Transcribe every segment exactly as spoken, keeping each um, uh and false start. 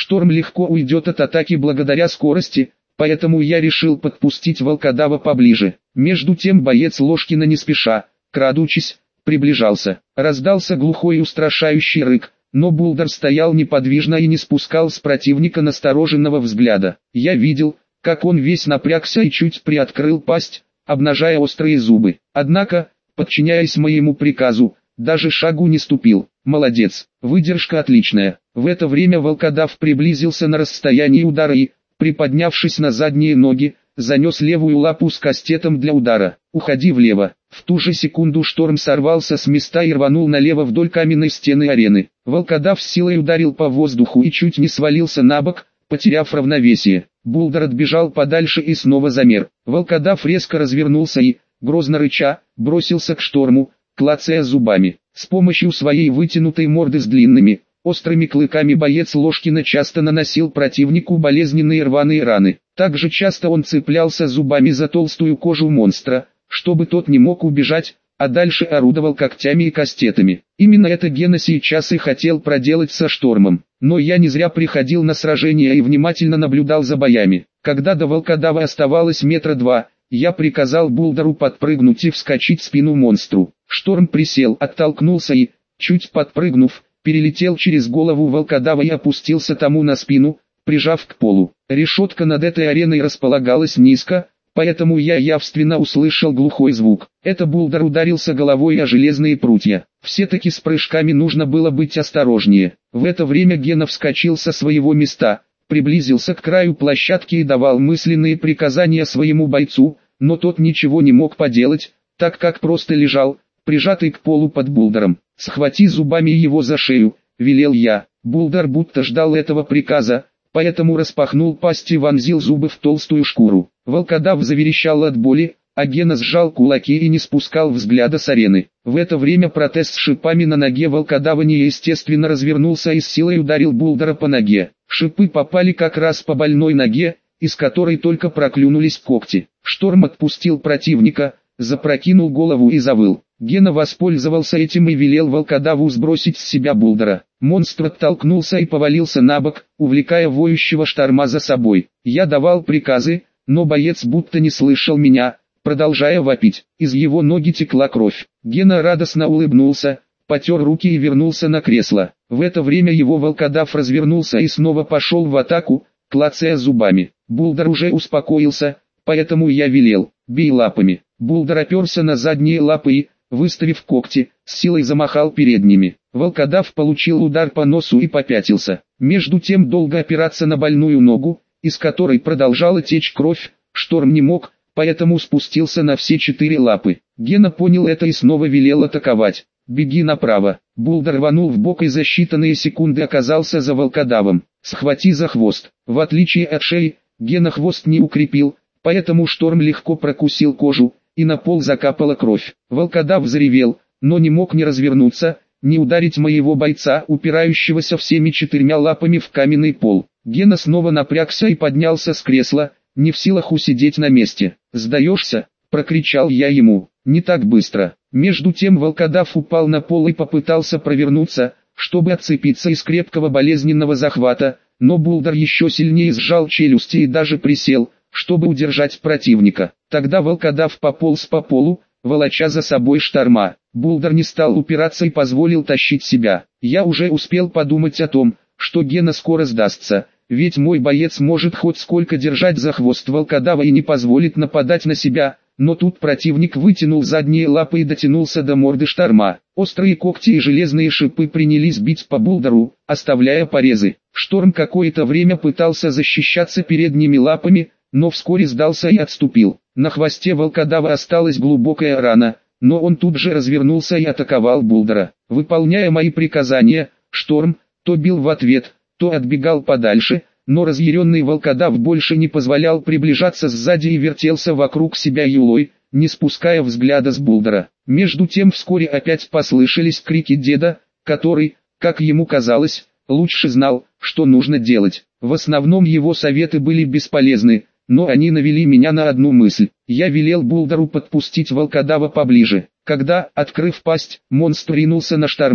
Шторм легко уйдет от атаки благодаря скорости, поэтому я решил подпустить волкодава поближе. Между тем боец Ложкина не спеша, крадучись, приближался. Раздался глухой и устрашающий рык, но Булдар стоял неподвижно и не спускал с противника настороженного взгляда. Я видел, как он весь напрягся и чуть приоткрыл пасть, обнажая острые зубы. Однако, подчиняясь моему приказу, даже шагу не ступил. Молодец, выдержка отличная. В это время волкодав приблизился на расстояние удара и, приподнявшись на задние ноги, занес левую лапу с кастетом для удара. «Уходи влево». В ту же секунду Шторм сорвался с места и рванул налево вдоль каменной стены арены. Волкодав с силой ударил по воздуху и чуть не свалился на бок, потеряв равновесие. Булдар отбежал подальше и снова замер. Волкодав резко развернулся и, грозно рыча, бросился к Шторму, клацая зубами. С помощью своей вытянутой морды с длинными, острыми клыками боец Ложкина часто наносил противнику болезненные рваные раны. Также часто он цеплялся зубами за толстую кожу монстра, чтобы тот не мог убежать, а дальше орудовал когтями и кастетами. Именно это Гена сейчас и хотел проделать со Штормом. Но я не зря приходил на сражения и внимательно наблюдал за боями. Когда до волкодава оставалось метра два, я приказал Булдару подпрыгнуть и вскочить в спину монстру. Шторм присел, оттолкнулся и, чуть подпрыгнув, перелетел через голову волкодава и опустился тому на спину, прижав к полу. Решетка над этой ареной располагалась низко, поэтому я явственно услышал глухой звук. Это Булдар ударился головой о железные прутья. Все-таки с прыжками нужно было быть осторожнее. В это время Гена вскочил со своего места, приблизился к краю площадки и давал мысленные приказания своему бойцу, но тот ничего не мог поделать, так как просто лежал, прижатый к полу под Булдаром. «Схвати зубами его за шею», — велел я. Булдар будто ждал этого приказа, поэтому распахнул пасть и вонзил зубы в толстую шкуру. Волкодав заверещал от боли, а Гена сжал кулаки и не спускал взгляда с арены. В это время протез с шипами на ноге волкодава неестественно развернулся и с силой ударил Булдара по ноге. Шипы попали как раз по больной ноге, из которой только проклюнулись когти. Шторм отпустил противника, запрокинул голову и завыл. Гена воспользовался этим и велел волкодаву сбросить с себя Булдара. Монстр оттолкнулся и повалился на бок, увлекая воющего Шторма за собой. Я давал приказы, но боец будто не слышал меня, продолжая вопить. Из его ноги текла кровь. Гена радостно улыбнулся, потер руки и вернулся на кресло. В это время его волкодав развернулся и снова пошел в атаку, клацая зубами. Булдар уже успокоился, поэтому я велел: «Бей лапами». Булдар оперся на задние лапы и, выставив когти, с силой замахал передними. Волкодав получил удар по носу и попятился. Между тем долго опираться на больную ногу, из которой продолжала течь кровь, Шторм не мог, поэтому спустился на все четыре лапы. Гена понял это и снова велел атаковать. «Беги направо». Булдар рванул в бок и за считанные секунды оказался за волкодавом. «Схвати за хвост». В отличие от шеи, Гена хвост не укрепил, поэтому Шторм легко прокусил кожу, и на пол закапала кровь. Волкодав заревел, но не мог ни развернуться, ни ударить моего бойца, упирающегося всеми четырьмя лапами в каменный пол. Гена снова напрягся и поднялся с кресла, не в силах усидеть на месте. «Сдаешься?» — прокричал я ему. «Не так быстро». Между тем волкодав упал на пол и попытался провернуться, чтобы отцепиться из крепкого болезненного захвата, но Булдар еще сильнее сжал челюсти и даже присел, чтобы удержать противника. Тогда волкодав пополз по полу, волоча за собой Шторма. Булдар не стал упираться и позволил тащить себя. Я уже успел подумать о том, что Гена скоро сдастся, ведь мой боец может хоть сколько держать за хвост волкодава и не позволит нападать на себя, но тут противник вытянул задние лапы и дотянулся до морды Шторма. Острые когти и железные шипы принялись бить по Булдару, оставляя порезы. Шторм какое-то время пытался защищаться передними лапами, но вскоре сдался и отступил. На хвосте волкодава осталась глубокая рана, но он тут же развернулся и атаковал Булдара. Выполняя мои приказания, Шторм то бил в ответ, то отбегал подальше, но разъяренный волкодав больше не позволял приближаться сзади и вертелся вокруг себя юлой, не спуская взгляда с Булдара. Между тем вскоре опять послышались крики деда, который, как ему казалось, лучше знал, что нужно делать. В основном его советы были бесполезны, но они навели меня на одну мысль. Я велел Булдару подпустить волкодава поближе. Когда, открыв пасть, монстр ринулся на Шторма,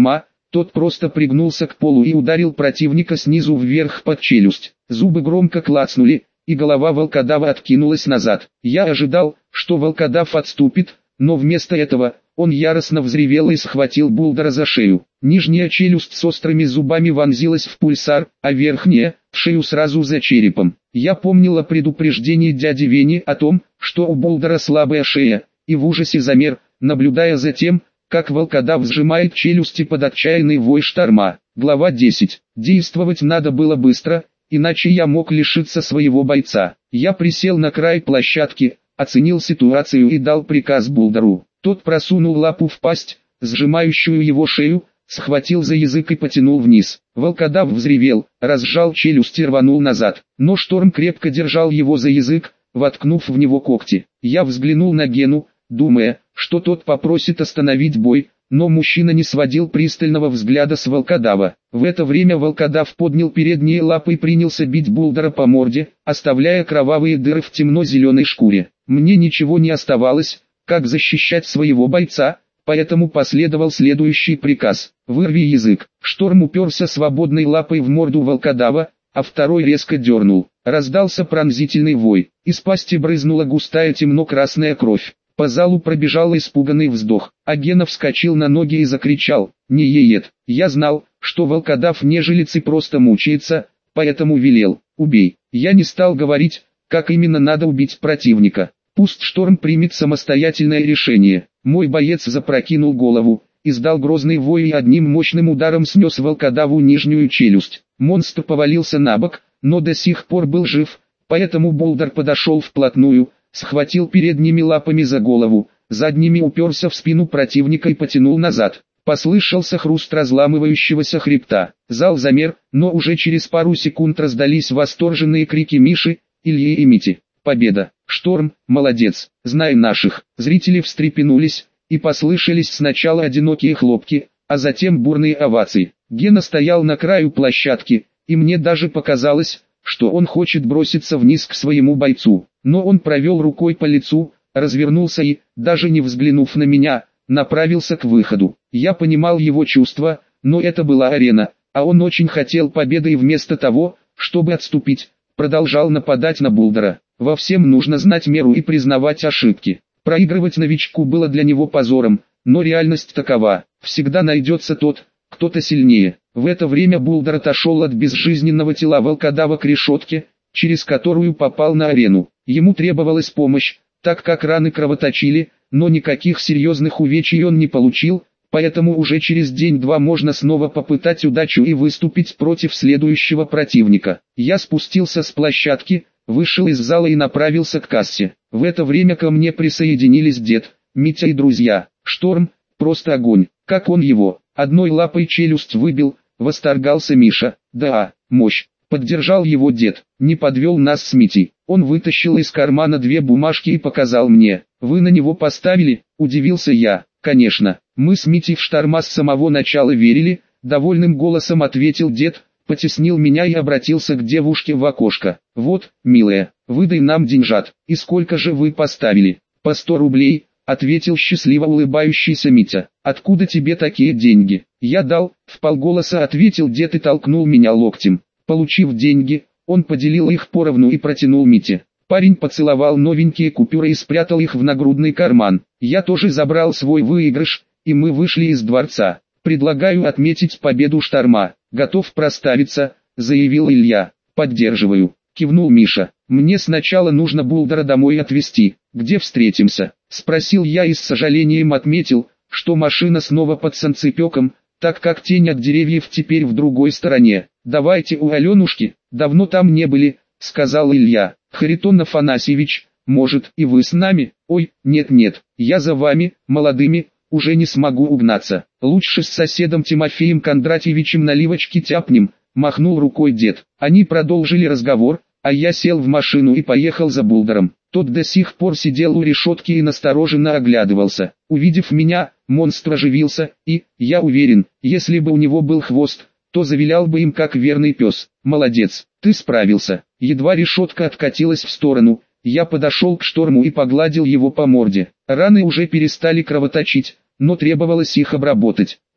тот просто пригнулся к полу и ударил противника снизу вверх под челюсть. Зубы громко клацнули, и голова волкодава откинулась назад. Я ожидал, что волкодав отступит, но вместо этого он яростно взревел и схватил Булдера за шею. Нижняя челюсть с острыми зубами вонзилась в пульсар, а верхняя – в шею сразу за черепом. Я помнил о предупреждении дяди Вени о том, что у Булдера слабая шея, и в ужасе замер, наблюдая за тем, как волкодав сжимает челюсти под отчаянный вой Шторма. Глава десять. Действовать надо было быстро, иначе я мог лишиться своего бойца. Я присел на край площадки, оценил ситуацию и дал приказ Булдеру. Тот просунул лапу в пасть, сжимающую его шею, схватил за язык и потянул вниз. Волкодав взревел, разжал челюсть и рванул назад, но Шторм крепко держал его за язык, воткнув в него когти. Я взглянул на Гену, думая, что тот попросит остановить бой, но мужчина не сводил пристального взгляда с волкодава. В это время волкодав поднял передние лапы и принялся бить Булдера по морде, оставляя кровавые дыры в темно-зеленой шкуре. Мне ничего не оставалось, как защищать своего бойца, поэтому последовал следующий приказ: «Вырви язык». Шторм уперся свободной лапой в морду волкодава, а второй резко дернул. Раздался пронзительный вой, из пасти брызнула густая темно-красная кровь. По залу пробежал испуганный вздох, а Гена вскочил на ноги и закричал: «Не еет!» Я знал, что волкодав нежелец и просто мучается, поэтому велел: «Убей». Я не стал говорить, как именно надо убить противника. Пусть Шторм примет самостоятельное решение. Мой боец запрокинул голову, издал грозный вой и одним мощным ударом снес волкодаву нижнюю челюсть. Монстр повалился на бок, но до сих пор был жив, поэтому Булдер подошел вплотную, схватил передними лапами за голову, задними уперся в спину противника и потянул назад. Послышался хруст разламывающегося хребта. Зал замер, но уже через пару секунд раздались восторженные крики Миши, Ильи и Мити. «Победа! Шторм, молодец! Знай наших!» Зрители встрепенулись, и послышались сначала одинокие хлопки, а затем бурные овации. Гена стоял на краю площадки, и мне даже показалось, что он хочет броситься вниз к своему бойцу. Но он провел рукой по лицу, развернулся и, даже не взглянув на меня, направился к выходу. Я понимал его чувства, но это была арена, а он очень хотел победы и вместо того, чтобы отступить, продолжал нападать на Булдера. Во всем нужно знать меру и признавать ошибки. Проигрывать новичку было для него позором, но реальность такова: всегда найдется тот, кто-то сильнее. В это время Булдер отошел от безжизненного тела волкодава к решетке, через которую попал на арену. Ему требовалась помощь, так как раны кровоточили, но никаких серьезных увечий он не получил, поэтому уже через день-два можно снова попытать удачу и выступить против следующего противника. Я спустился с площадки, вышел из зала и направился к кассе. В это время ко мне присоединились дед, Митя и друзья. Шторм, просто огонь, как он его, одной лапой челюсть выбил, восторгался Миша. Да, мощь. Поддержал его дед, не подвел нас с Митей. Он вытащил из кармана две бумажки и показал мне. «Вы на него поставили?» – удивился я. «Конечно, мы с Митей в Шторма с самого начала верили», – довольным голосом ответил дед, потеснил меня и обратился к девушке в окошко. «Вот, милая, выдай нам деньжат. И сколько же вы поставили?» «По сто рублей», – ответил счастливо улыбающийся Митя. «Откуда тебе такие деньги?» «Я дал», – вполголоса ответил дед и толкнул меня локтем. Получив деньги, он поделил их поровну и протянул Мите. Парень поцеловал новенькие купюры и спрятал их в нагрудный карман. Я тоже забрал свой выигрыш, и мы вышли из дворца. «Предлагаю отметить победу Шторма. Готов проставиться», — заявил Илья. «Поддерживаю», — кивнул Миша. «Мне сначала нужно Булдера домой отвезти. Где встретимся?» — спросил я и с сожалением отметил, что машина снова под санцепёком, так как тень от деревьев теперь в другой стороне. «Давайте у Аленушки, давно там не были», — сказал Илья. «Харитон Афанасьевич, может, и вы с нами?» «Ой, нет-нет, я за вами, молодыми, уже не смогу угнаться. Лучше с соседом Тимофеем Кондратьевичем наливочки тяпнем», — махнул рукой дед. Они продолжили разговор, а я сел в машину и поехал за Булдером. Тот до сих пор сидел у решетки и настороженно оглядывался. Увидев меня, монстр оживился, и, я уверен, если бы у него был хвост, то завилял бы им как верный пес. «Молодец, ты справился». Едва решетка откатилась в сторону, я подошел к Шторму и погладил его по морде. Раны уже перестали кровоточить, но требовалось их обработать.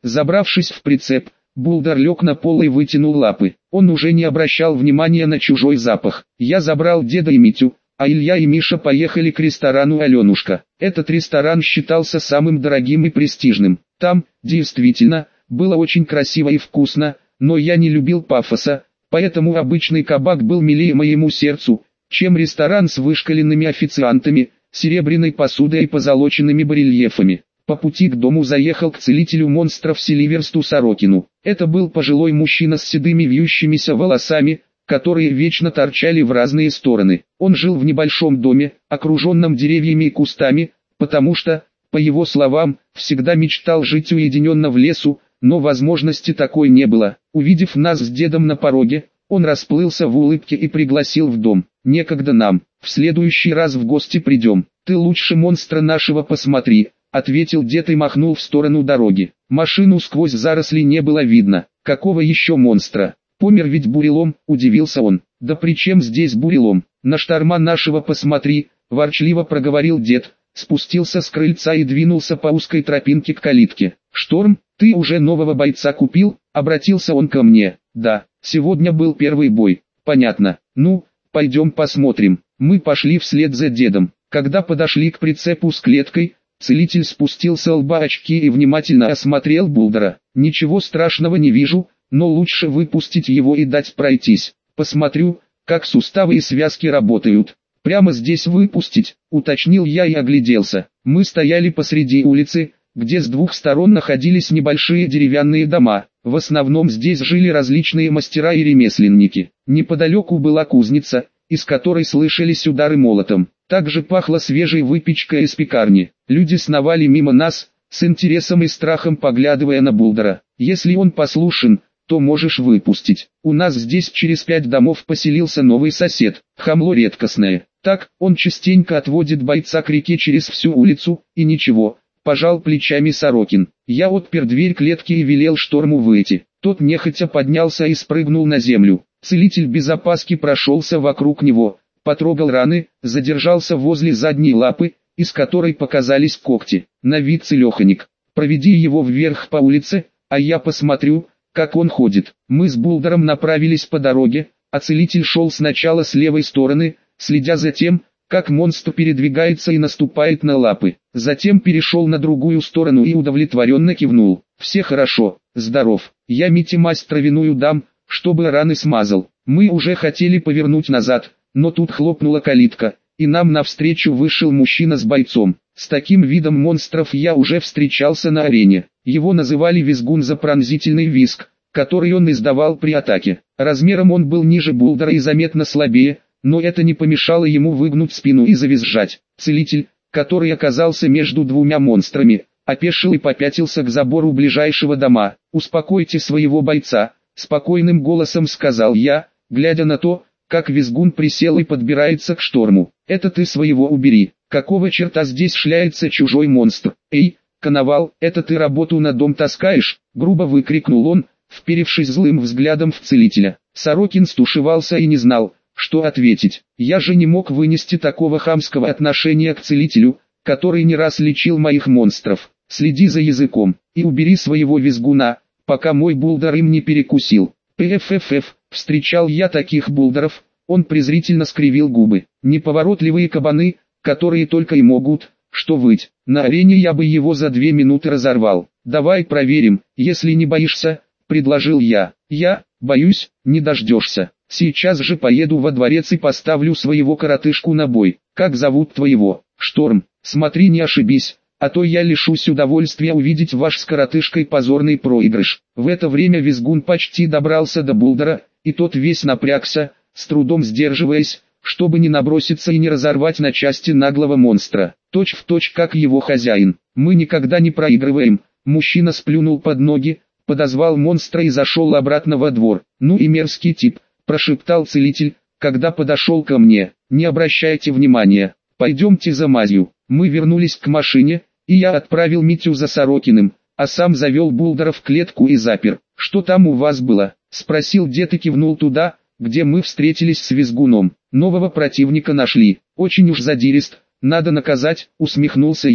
Забравшись в прицеп, Булдер лег на пол и вытянул лапы. Он уже не обращал внимания на чужой запах. Я забрал деда и Митю, а Илья и Миша поехали к ресторану «Аленушка». Этот ресторан считался самым дорогим и престижным. Там, действительно, было очень красиво и вкусно, но я не любил пафоса, поэтому обычный кабак был милее моему сердцу, чем ресторан с вышкаленными официантами, серебряной посудой и позолоченными барельефами. По пути к дому заехал к целителю монстров Селиверсту Сорокину. Это был пожилой мужчина с седыми вьющимися волосами, которые вечно торчали в разные стороны. Он жил в небольшом доме, окруженном деревьями и кустами, потому что, по его словам, всегда мечтал жить уединенно в лесу, но возможности такой не было. Увидев нас с дедом на пороге, он расплылся в улыбке и пригласил в дом. «Некогда нам, в следующий раз в гости придем, ты лучше монстра нашего посмотри», — ответил дед и махнул в сторону дороги. Машину сквозь заросли не было видно. «Какого еще монстра? Помер ведь бурелом», — удивился он. «Да при чем здесь бурелом? На шторма нашего посмотри», — ворчливо проговорил дед, спустился с крыльца и двинулся по узкой тропинке к калитке. «Шторм, ты уже нового бойца купил?» — обратился он ко мне. «Да, сегодня был первый бой». «Понятно. Ну, пойдем посмотрим». Мы пошли вслед за дедом. Когда подошли к прицепу с клеткой, целитель спустил с лба очки и внимательно осмотрел Булдера. «Ничего страшного не вижу, но лучше выпустить его и дать пройтись. Посмотрю, как суставы и связки работают». «Прямо здесь выпустить», — уточнил я и огляделся. Мы стояли посреди улицы, где с двух сторон находились небольшие деревянные дома. В основном здесь жили различные мастера и ремесленники. Неподалеку была кузница, из которой слышались удары молотом. Также пахло свежей выпечкой из пекарни. Люди сновали мимо нас, с интересом и страхом поглядывая на Булдера. «Если он послушен, то можешь выпустить. У нас здесь через пять домов поселился новый сосед, хамло редкостное. Так, он частенько отводит бойца к реке через всю улицу, и ничего», — пожал плечами Сорокин. Я отпер дверь клетки и велел Шторму выйти. Тот нехотя поднялся и спрыгнул на землю. Целитель без опаски прошелся вокруг него, потрогал раны, задержался возле задней лапы, из которой показались когти. «На вид целеханик. Проведи его вверх по улице, а я посмотрю, как он ходит». Мы с Булдером направились по дороге, а целитель шел сначала с левой стороны, следя за тем, как монстр передвигается и наступает на лапы. Затем перешел на другую сторону и удовлетворенно кивнул. «Все хорошо, здоров. Я Мите мазь травяную дам, чтобы раны смазал». Мы уже хотели повернуть назад, но тут хлопнула калитка, и нам навстречу вышел мужчина с бойцом. С таким видом монстров я уже встречался на арене. Его называли визгун за пронзительный визг, который он издавал при атаке. Размером он был ниже Булдера и заметно слабее, но это не помешало ему выгнуть спину и завизжать. Целитель, который оказался между двумя монстрами, опешил и попятился к забору ближайшего дома. «Успокойте своего бойца», — спокойным голосом сказал я, глядя на то, как визгун присел и подбирается к Шторму. «Это ты своего убери. Какого черта здесь шляется чужой монстр? Эй, Коновал, это ты работу на дом таскаешь?» — грубо выкрикнул он, вперевшись злым взглядом в целителя. Сорокин стушевался и не знал, что ответить. Я же не мог вынести такого хамского отношения к целителю, который не раз лечил моих монстров. «Следи за языком, и убери своего визгуна, пока мой Булдер им не перекусил». «Пффф», встречал я таких Булдеров, он презрительно скривил губы. «Неповоротливые кабаны, которые только и могут, что выть. На арене я бы его за две минуты разорвал. Давай проверим, если не боишься», — предложил я. «Я, боюсь, не дождешься. Сейчас же поеду во дворец и поставлю своего коротышку на бой. Как зовут твоего?» «Шторм. Смотри, не ошибись, а то я лишусь удовольствия увидеть ваш с коротышкой позорный проигрыш». В это время визгун почти добрался до Булдера, и тот весь напрягся, с трудом сдерживаясь, чтобы не наброситься и не разорвать на части наглого монстра. Точь в точь как его хозяин. «Мы никогда не проигрываем», — мужчина сплюнул под ноги, подозвал монстра и зашел обратно во двор. «Ну и мерзкий тип», — прошептал целитель, когда подошел ко мне. «Не обращайте внимания, пойдемте за мазью». Мы вернулись к машине, и я отправил Митю за Сорокиным, а сам завел Булдера в клетку и запер. «Что там у вас было?» — спросил дед и кивнул туда, где мы встретились с визгуном. «Нового противника нашли. Очень уж задирист, надо наказать», — усмехнулся я.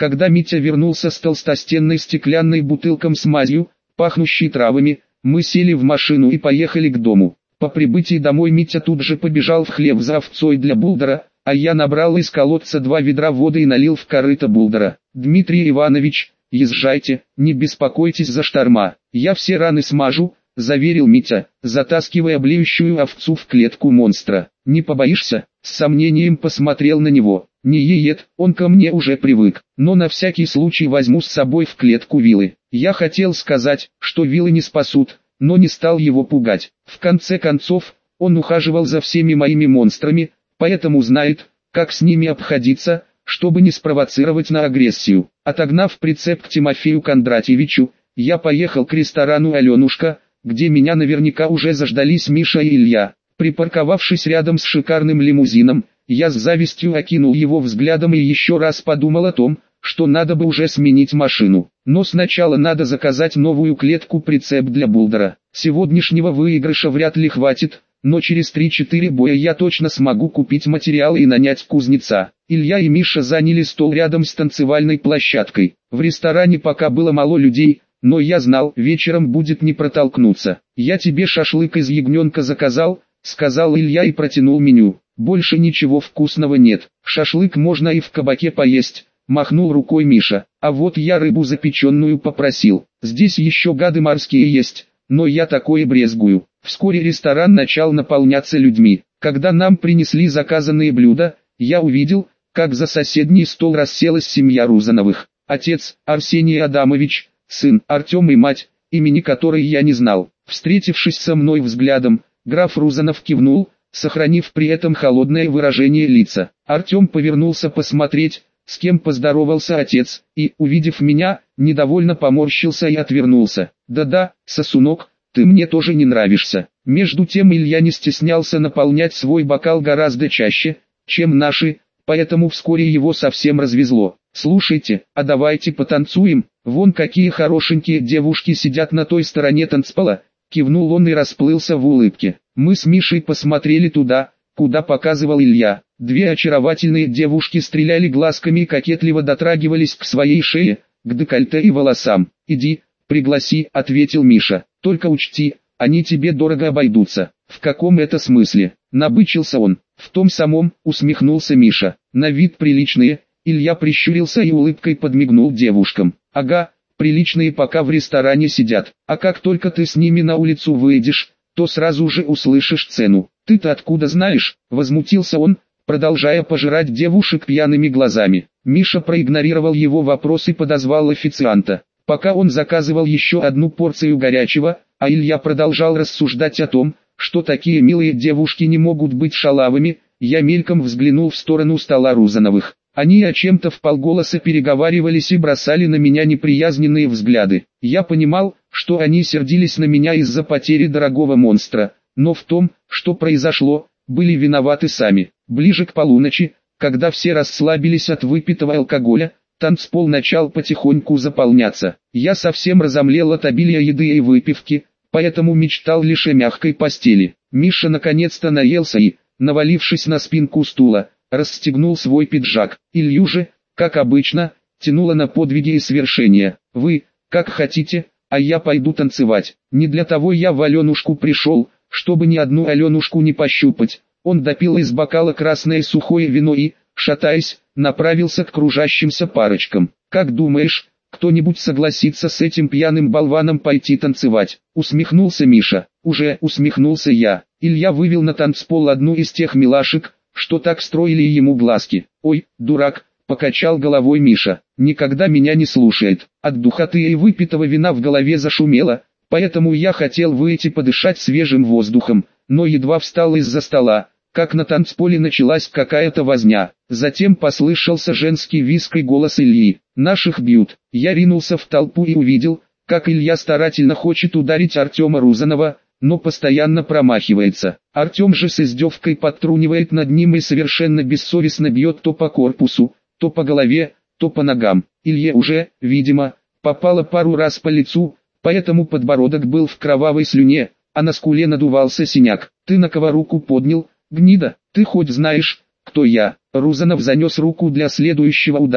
Когда Митя вернулся с толстостенной стеклянной бутылкой с мазью, пахнущей травами, мы сели в машину и поехали к дому. По прибытии домой Митя тут же побежал в хлев за овцой для Булдера, а я набрал из колодца два ведра воды и налил в корыто Булдера. «Дмитрий Иванович, езжайте, не беспокойтесь за шторма, я все раны смажу», — заверил Митя, затаскивая блеющую овцу в клетку монстра. «Не побоишься?» — с сомнением посмотрел на него. «Не еет, он ко мне уже привык, но на всякий случай возьму с собой в клетку вилы». Я хотел сказать, что вилы не спасут, но не стал его пугать. В конце концов, он ухаживал за всеми моими монстрами, поэтому знает, как с ними обходиться, чтобы не спровоцировать на агрессию. Отогнав прицеп к Тимофею Кондратьевичу, я поехал к ресторану «Аленушка», где меня наверняка уже заждались Миша и Илья. Припарковавшись рядом с шикарным лимузином, я с завистью окинул его взглядом и еще раз подумал о том, что надо бы уже сменить машину. Но сначала надо заказать новую клетку-прицеп для Булдера. Сегодняшнего выигрыша вряд ли хватит, но через три-четыре боя я точно смогу купить материалы и нанять кузнеца. Илья и Миша заняли стол рядом с танцевальной площадкой. В ресторане пока было мало людей, но я знал, вечером будет не протолкнуться. «Я тебе шашлык из ягненка заказал», — сказал Илья и протянул меню. «Больше ничего вкусного нет, шашлык можно и в кабаке поесть», — махнул рукой Миша. «А вот я рыбу запеченную попросил. Здесь еще гады морские есть, но я такое брезгую». Вскоре ресторан начал наполняться людьми. Когда нам принесли заказанные блюда, я увидел, как за соседний стол расселась семья Рузановых. Отец, Арсений Адамович, сын, Артем и мать, имени которой я не знал. Встретившись со мной взглядом, граф Рузанов кивнул, сохранив при этом холодное выражение лица. Артем повернулся посмотреть, с кем поздоровался отец, и, увидев меня, недовольно поморщился и отвернулся. «Да-да, сосунок, ты мне тоже не нравишься». Между тем Илья не стеснялся наполнять свой бокал гораздо чаще, чем наши, поэтому вскоре его совсем развезло. «Слушайте, а давайте потанцуем, вон какие хорошенькие девушки сидят на той стороне танцпола», кивнул он и расплылся в улыбке. Мы с Мишей посмотрели туда, куда показывал Илья. Две очаровательные девушки стреляли глазками и кокетливо дотрагивались к своей шее, к декольте и волосам. «Иди, пригласи», — ответил Миша. «Только учти, они тебе дорого обойдутся». «В каком это смысле?» — набычился он. «В том самом», — усмехнулся Миша. «На вид приличные». Илья прищурился и улыбкой подмигнул девушкам. «Ага, приличные пока в ресторане сидят, а как только ты с ними на улицу выйдешь, то сразу же услышишь цену». «Ты-то откуда знаешь?» — возмутился он, продолжая пожирать девушек пьяными глазами. Миша проигнорировал его вопрос и подозвал официанта. Пока он заказывал еще одну порцию горячего, а Илья продолжал рассуждать о том, что такие милые девушки не могут быть шалавами, я мельком взглянул в сторону стола Рузановых. Они о чем-то вполголоса переговаривались и бросали на меня неприязненные взгляды. Я понимал, что они сердились на меня из-за потери дорогого монстра, но в том, что произошло, были виноваты сами. Ближе к полуночи, когда все расслабились от выпитого алкоголя, танцпол начал потихоньку заполняться. Я совсем разомлел от обилия еды и выпивки, поэтому мечтал лишь о мягкой постели. Миша наконец-то наелся и, навалившись на спинку стула, расстегнул свой пиджак. Илью же, как обычно, тянуло на подвиги и свершения. «Вы, как хотите, а я пойду танцевать. Не для того я в Аленушку пришел, чтобы ни одну Аленушку не пощупать». Он допил из бокала красное сухое вино и, шатаясь, направился к кружащимся парочкам. «Как думаешь, кто-нибудь согласится с этим пьяным болваном пойти танцевать?» Усмехнулся Миша. «Уже усмехнулся я». Илья вывел на танцпол одну из тех милашек, что так строили ему глазки. «Ой, дурак», — покачал головой Миша, — «никогда меня не слушает». От духоты и выпитого вина в голове зашумело, поэтому я хотел выйти подышать свежим воздухом, но едва встал из-за стола, как на танцполе началась какая-то возня. Затем послышался женский визг и голос Ильи. «Наших бьют». Я ринулся в толпу и увидел, как Илья старательно хочет ударить Артема Рузанова, но постоянно промахивается. Артем же с издевкой подтрунивает над ним и совершенно бессовестно бьет то по корпусу, то по голове, то по ногам. Илье уже, видимо, попало пару раз по лицу, поэтому подбородок был в кровавой слюне, а на скуле надувался синяк. «Ты на кого руку поднял, гнида? Ты хоть знаешь, кто я?» Рузанов занес руку для следующего удара,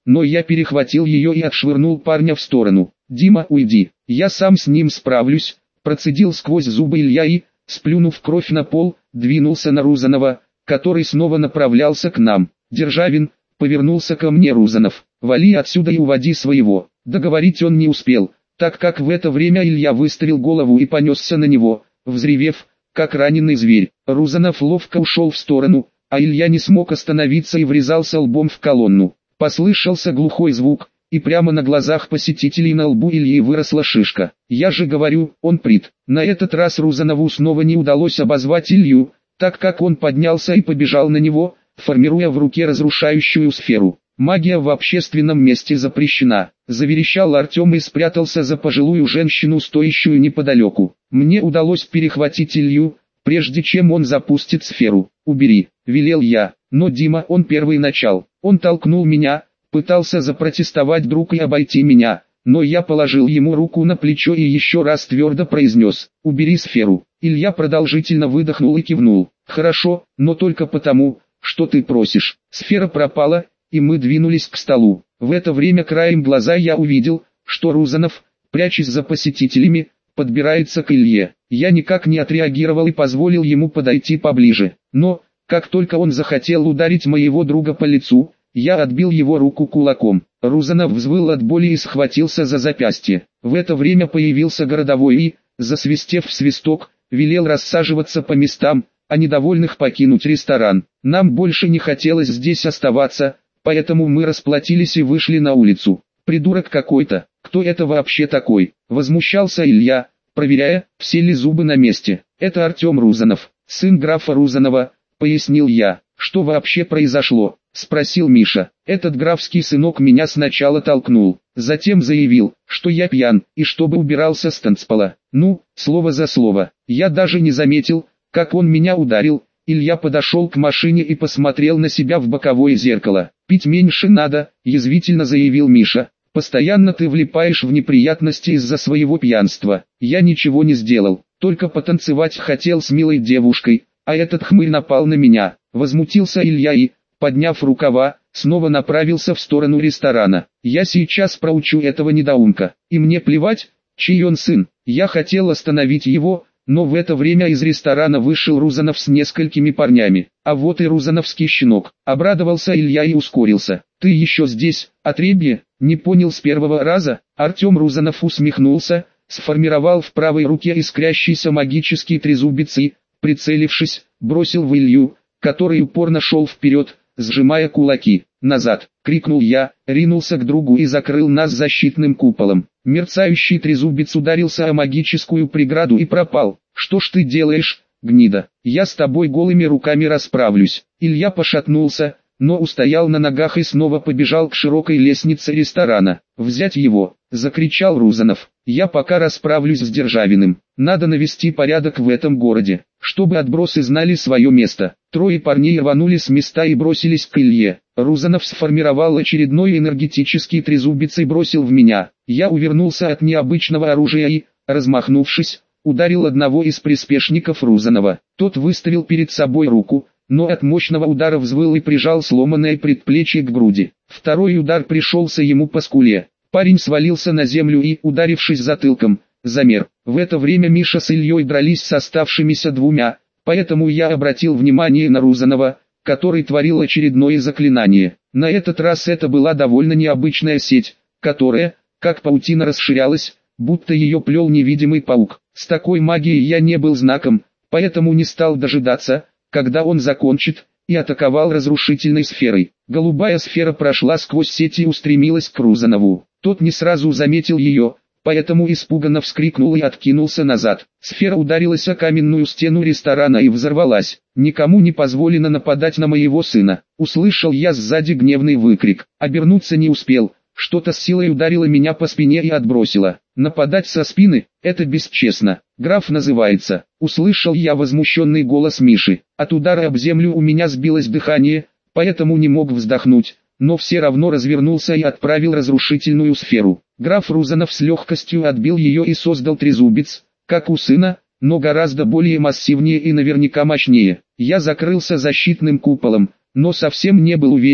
но я перехватил ее и отшвырнул парня в сторону. «Дима, уйди, я сам с ним справлюсь», процедил сквозь зубы Илья и, сплюнув кровь на пол, двинулся на Рузанова, который снова направлялся к нам. «Державин», повернулся ко мне Рузанов, «вали отсюда и уводи своего». Договорить он не успел, так как в это время Илья выставил голову и понесся на него, взревев, как раненый зверь. Рузанов ловко ушел в сторону, а Илья не смог остановиться и врезался лбом в колонну. Послышался глухой звук, и прямо на глазах посетителей на лбу Ильи выросла шишка. «Я же говорю, он прит». На этот раз Рузанову снова не удалось обозвать Илью, так как он поднялся и побежал на него, формируя в руке разрушающую сферу. «Магия в общественном месте запрещена», — заверещал Артем и спрятался за пожилую женщину, стоящую неподалеку. Мне удалось перехватить Илью, прежде чем он запустит сферу. «Убери», — велел я, но Дима он первый начал. Он толкнул меня, пытался запротестовать друг и обойти меня, но я положил ему руку на плечо и еще раз твердо произнес: «Убери сферу». Илья продолжительно выдохнул и кивнул. «Хорошо, но только потому, что ты просишь». Сфера пропала, и мы двинулись к столу. В это время краем глаза я увидел, что Рузанов, прячась за посетителями, подбирается к Илье. Я никак не отреагировал и позволил ему подойти поближе. Но, как только он захотел ударить моего друга по лицу, я отбил его руку кулаком. Рузанов взвыл от боли и схватился за запястье. В это время появился городовой и, засвистев в свисток, велел рассаживаться по местам, а недовольных покинуть ресторан. Нам больше не хотелось здесь оставаться, поэтому мы расплатились и вышли на улицу. «Придурок какой-то, кто это вообще такой?» — возмущался Илья, проверяя, все ли зубы на месте. «Это Артем Рузанов, сын графа Рузанова», — пояснил я. «Что вообще произошло?» — спросил Миша. «Этот графский сынок меня сначала толкнул, затем заявил, что я пьян, и чтобы убирался с танцпола. Ну, слово за слово. Я даже не заметил, как он меня ударил». Илья подошел к машине и посмотрел на себя в боковое зеркало. «Пить меньше надо», — язвительно заявил Миша. «Постоянно ты влипаешь в неприятности из-за своего пьянства. Я ничего не сделал, только потанцевать хотел с милой девушкой, а этот хмырь напал на меня». Возмутился Илья и, подняв рукава, снова направился в сторону ресторана. «Я сейчас проучу этого недоумка, и мне плевать, чей он сын». Я хотел остановить его, но в это время из ресторана вышел Рузанов с несколькими парнями. «А вот и рузановский щенок», — обрадовался Илья и ускорился. «Ты еще здесь, отребье?» — не понял с первого раза. Артем Рузанов усмехнулся, сформировал в правой руке искрящийся магический трезубец и, прицелившись, бросил в Илью, который упорно шел вперед, сжимая кулаки. «Назад!» — крикнул я, ринулся к другу и закрыл нас защитным куполом. Мерцающий трезубец ударился о магическую преграду и пропал. «Что ж ты делаешь, гнида? Я с тобой голыми руками расправлюсь». Илья пошатнулся, но устоял на ногах и снова побежал к широкой лестнице ресторана. «Взять его!» — закричал Рузанов. «Я пока расправлюсь с Державиным. Надо навести порядок в этом городе, чтобы отбросы знали свое место». Трое парней рванули с места и бросились к Илье. Рузанов сформировал очередной энергетический трезубец и бросил в меня. Я увернулся от необычного оружия и, размахнувшись, ударил одного из приспешников Рузанова. Тот выставил перед собой руку, но от мощного удара взвыл и прижал сломанное предплечье к груди. Второй удар пришелся ему по скуле. Парень свалился на землю и, ударившись затылком, замер. В это время Миша с Ильей дрались с оставшимися двумя, поэтому я обратил внимание на Рузанова, который творил очередное заклинание. На этот раз это была довольно необычная сеть, которая, как паутина, расширялась, будто ее плел невидимый паук. С такой магией я не был знаком, поэтому не стал дожидаться, когда он закончит, и атаковал разрушительной сферой. Голубая сфера прошла сквозь сеть и устремилась к Рузанову. Тот не сразу заметил ее, поэтому испуганно вскрикнул и откинулся назад. Сфера ударилась о каменную стену ресторана и взорвалась. «Никому не позволено нападать на моего сына!» Услышал я сзади гневный выкрик. Обернуться не успел. Что-то с силой ударило меня по спине и отбросило. «Нападать со спины – это бесчестно. Граф называется». Услышал я возмущенный голос Миши. От удара об землю у меня сбилось дыхание, поэтому не мог вздохнуть, но все равно развернулся и отправил разрушительную сферу. Граф Рузанов с легкостью отбил ее и создал трезубец, как у сына, но гораздо более массивнее и наверняка мощнее. Я закрылся защитным куполом, но совсем не был уверен,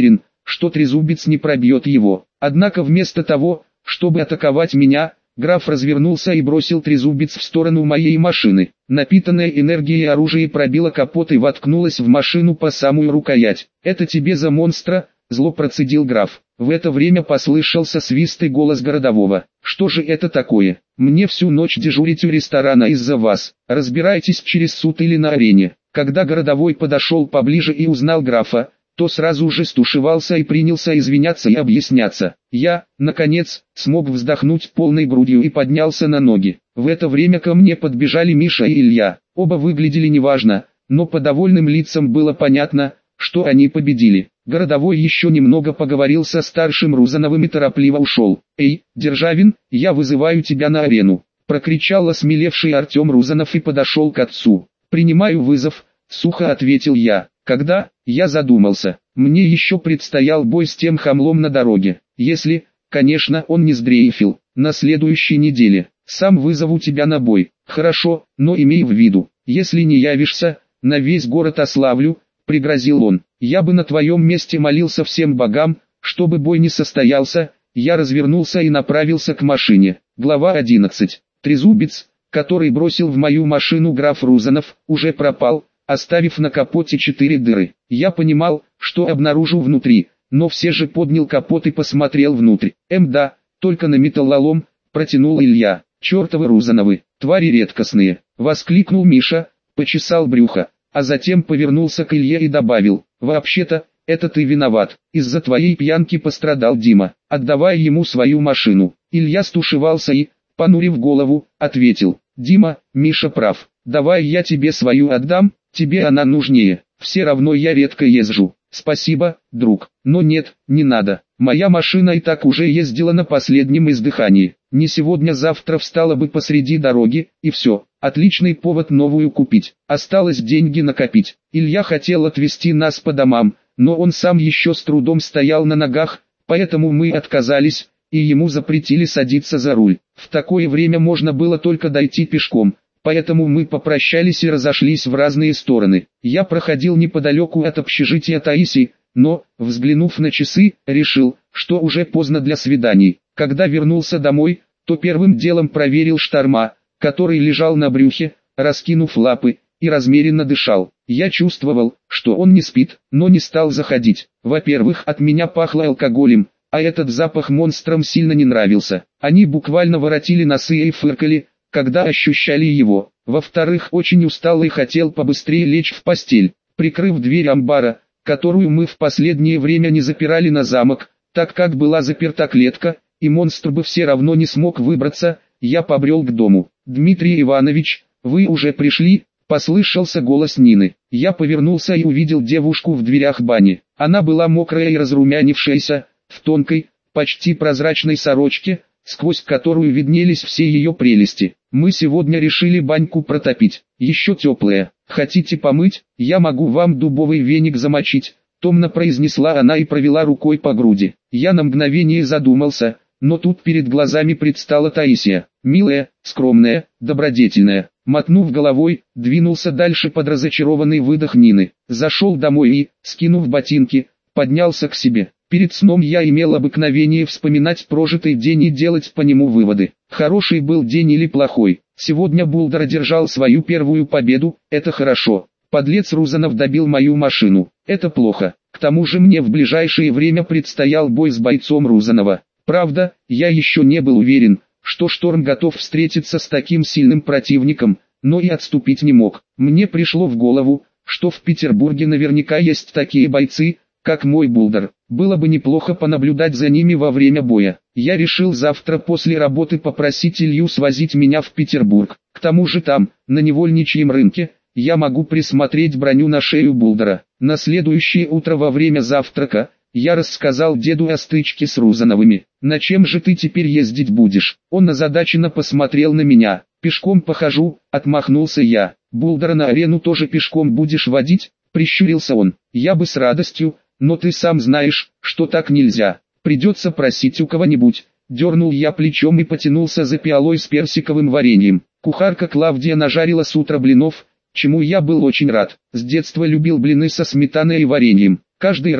что трезубец не пробьет его. Однако вместо того, чтобы атаковать меня, граф развернулся и бросил трезубец в сторону моей машины. Напитанная энергией оружие пробило капот и воткнулось в машину по самую рукоять. «Это тебе за монстра!» — зло процедил граф. В это время послышался свист и голос городового. «Что же это такое? Мне всю ночь дежурить у ресторана из-за вас. Разбирайтесь через суд или на арене». Когда городовой подошел поближе и узнал графа, то сразу же стушевался и принялся извиняться и объясняться. Я, наконец, смог вздохнуть полной грудью и поднялся на ноги. В это время ко мне подбежали Миша и Илья. Оба выглядели неважно, но по довольным лицам было понятно, что они победили. Городовой еще немного поговорил со старшим Рузановым и торопливо ушел. «Эй, Державин, я вызываю тебя на арену!» — прокричал осмелевший Артем Рузанов и подошел к отцу. «Принимаю вызов», — сухо ответил я. Когда, я задумался, мне еще предстоял бой с тем хамлом на дороге. Если, конечно, он не сдрейфил. На следующей неделе. Сам вызову тебя на бой. Хорошо, но имей в виду, если не явишься, на весь город ославлю, пригрозил он. Я бы на твоем месте молился всем богам, чтобы бой не состоялся. Я развернулся и направился к машине. Глава одиннадцать. Трезубец, который бросил в мою машину граф Рузанов, уже пропал, оставив на капоте четыре дыры. Я понимал, что обнаружу внутри, но все же поднял капот и посмотрел внутрь. Эм да, только на металлолом, протянул Илья. Чертовы Рузановы, твари редкостные, воскликнул Миша, почесал брюхо, а затем повернулся к Илье и добавил: вообще-то, это ты виноват, из-за твоей пьянки пострадал Дима, отдавай ему свою машину. Илья стушевался и, понурив голову, ответил: Дима, Миша прав, давай я тебе свою отдам, тебе она нужнее, все равно я редко езжу. Спасибо, друг, но нет, не надо, моя машина и так уже ездила на последнем издыхании, не сегодня-завтра встала бы посреди дороги, и все, отличный повод новую купить, осталось деньги накопить. Илья хотел отвезти нас по домам, но он сам еще с трудом стоял на ногах, поэтому мы отказались, и ему запретили садиться за руль. В такое время можно было только дойти пешком. Поэтому мы попрощались и разошлись в разные стороны. Я проходил неподалеку от общежития Таисии, но, взглянув на часы, решил, что уже поздно для свиданий. Когда вернулся домой, то первым делом проверил Шторма, который лежал на брюхе, раскинув лапы, и размеренно дышал. Я чувствовал, что он не спит, но не стал заходить. Во-первых, от меня пахло алкоголем, а этот запах монстрам сильно не нравился. Они буквально воротили носы и фыркали, когда ощущали его. Во-вторых, очень устал и хотел побыстрее лечь в постель. Прикрыв дверь амбара, которую мы в последнее время не запирали на замок, так как была заперта клетка, и монстр бы все равно не смог выбраться, я побрел к дому. «Дмитрий Иванович, вы уже пришли?» — послышался голос Нины. Я повернулся и увидел девушку в дверях бани. Она была мокрая и разрумянившаяся, в тонкой, почти прозрачной сорочке, сквозь которую виднелись все ее прелести. «Мы сегодня решили баньку протопить, еще теплая. Хотите помыть? Я могу вам дубовый веник замочить», — томно произнесла она и провела рукой по груди. Я на мгновение задумался, но тут перед глазами предстала Таисия, милая, скромная, добродетельная. Мотнув головой, двинулся дальше под разочарованный выдох Нины. Зашел домой и, скинув ботинки, поднялся к себе. Перед сном я имел обыкновение вспоминать прожитый день и делать по нему выводы. Хороший был день или плохой. Сегодня Булдер одержал свою первую победу, это хорошо. Подлец Рузанов добил мою машину, это плохо. К тому же мне в ближайшее время предстоял бой с бойцом Рузанова. Правда, я еще не был уверен, что Шторм готов встретиться с таким сильным противником, но и отступить не мог. Мне пришло в голову, что в Петербурге наверняка есть такие бойцы, как мой Булдер. Было бы неплохо понаблюдать за ними во время боя. Я решил завтра после работы попросить Илью свозить меня в Петербург. К тому же там, на невольничьем рынке, я могу присмотреть броню на шею Булдера. На следующее утро во время завтрака, я рассказал деду о стычке с Рузановыми. «На чем же ты теперь ездить будешь?» Он озадаченно посмотрел на меня. «Пешком похожу», — отмахнулся я. «Булдера на арену тоже пешком будешь водить?» — прищурился он. «Я бы с радостью, но ты сам знаешь, что так нельзя. Придется просить у кого-нибудь». Дернул я плечом и потянулся за пиалой с персиковым вареньем. Кухарка Клавдия нажарила с утра блинов, чему я был очень рад. С детства любил блины со сметаной и вареньем. Каждый раз,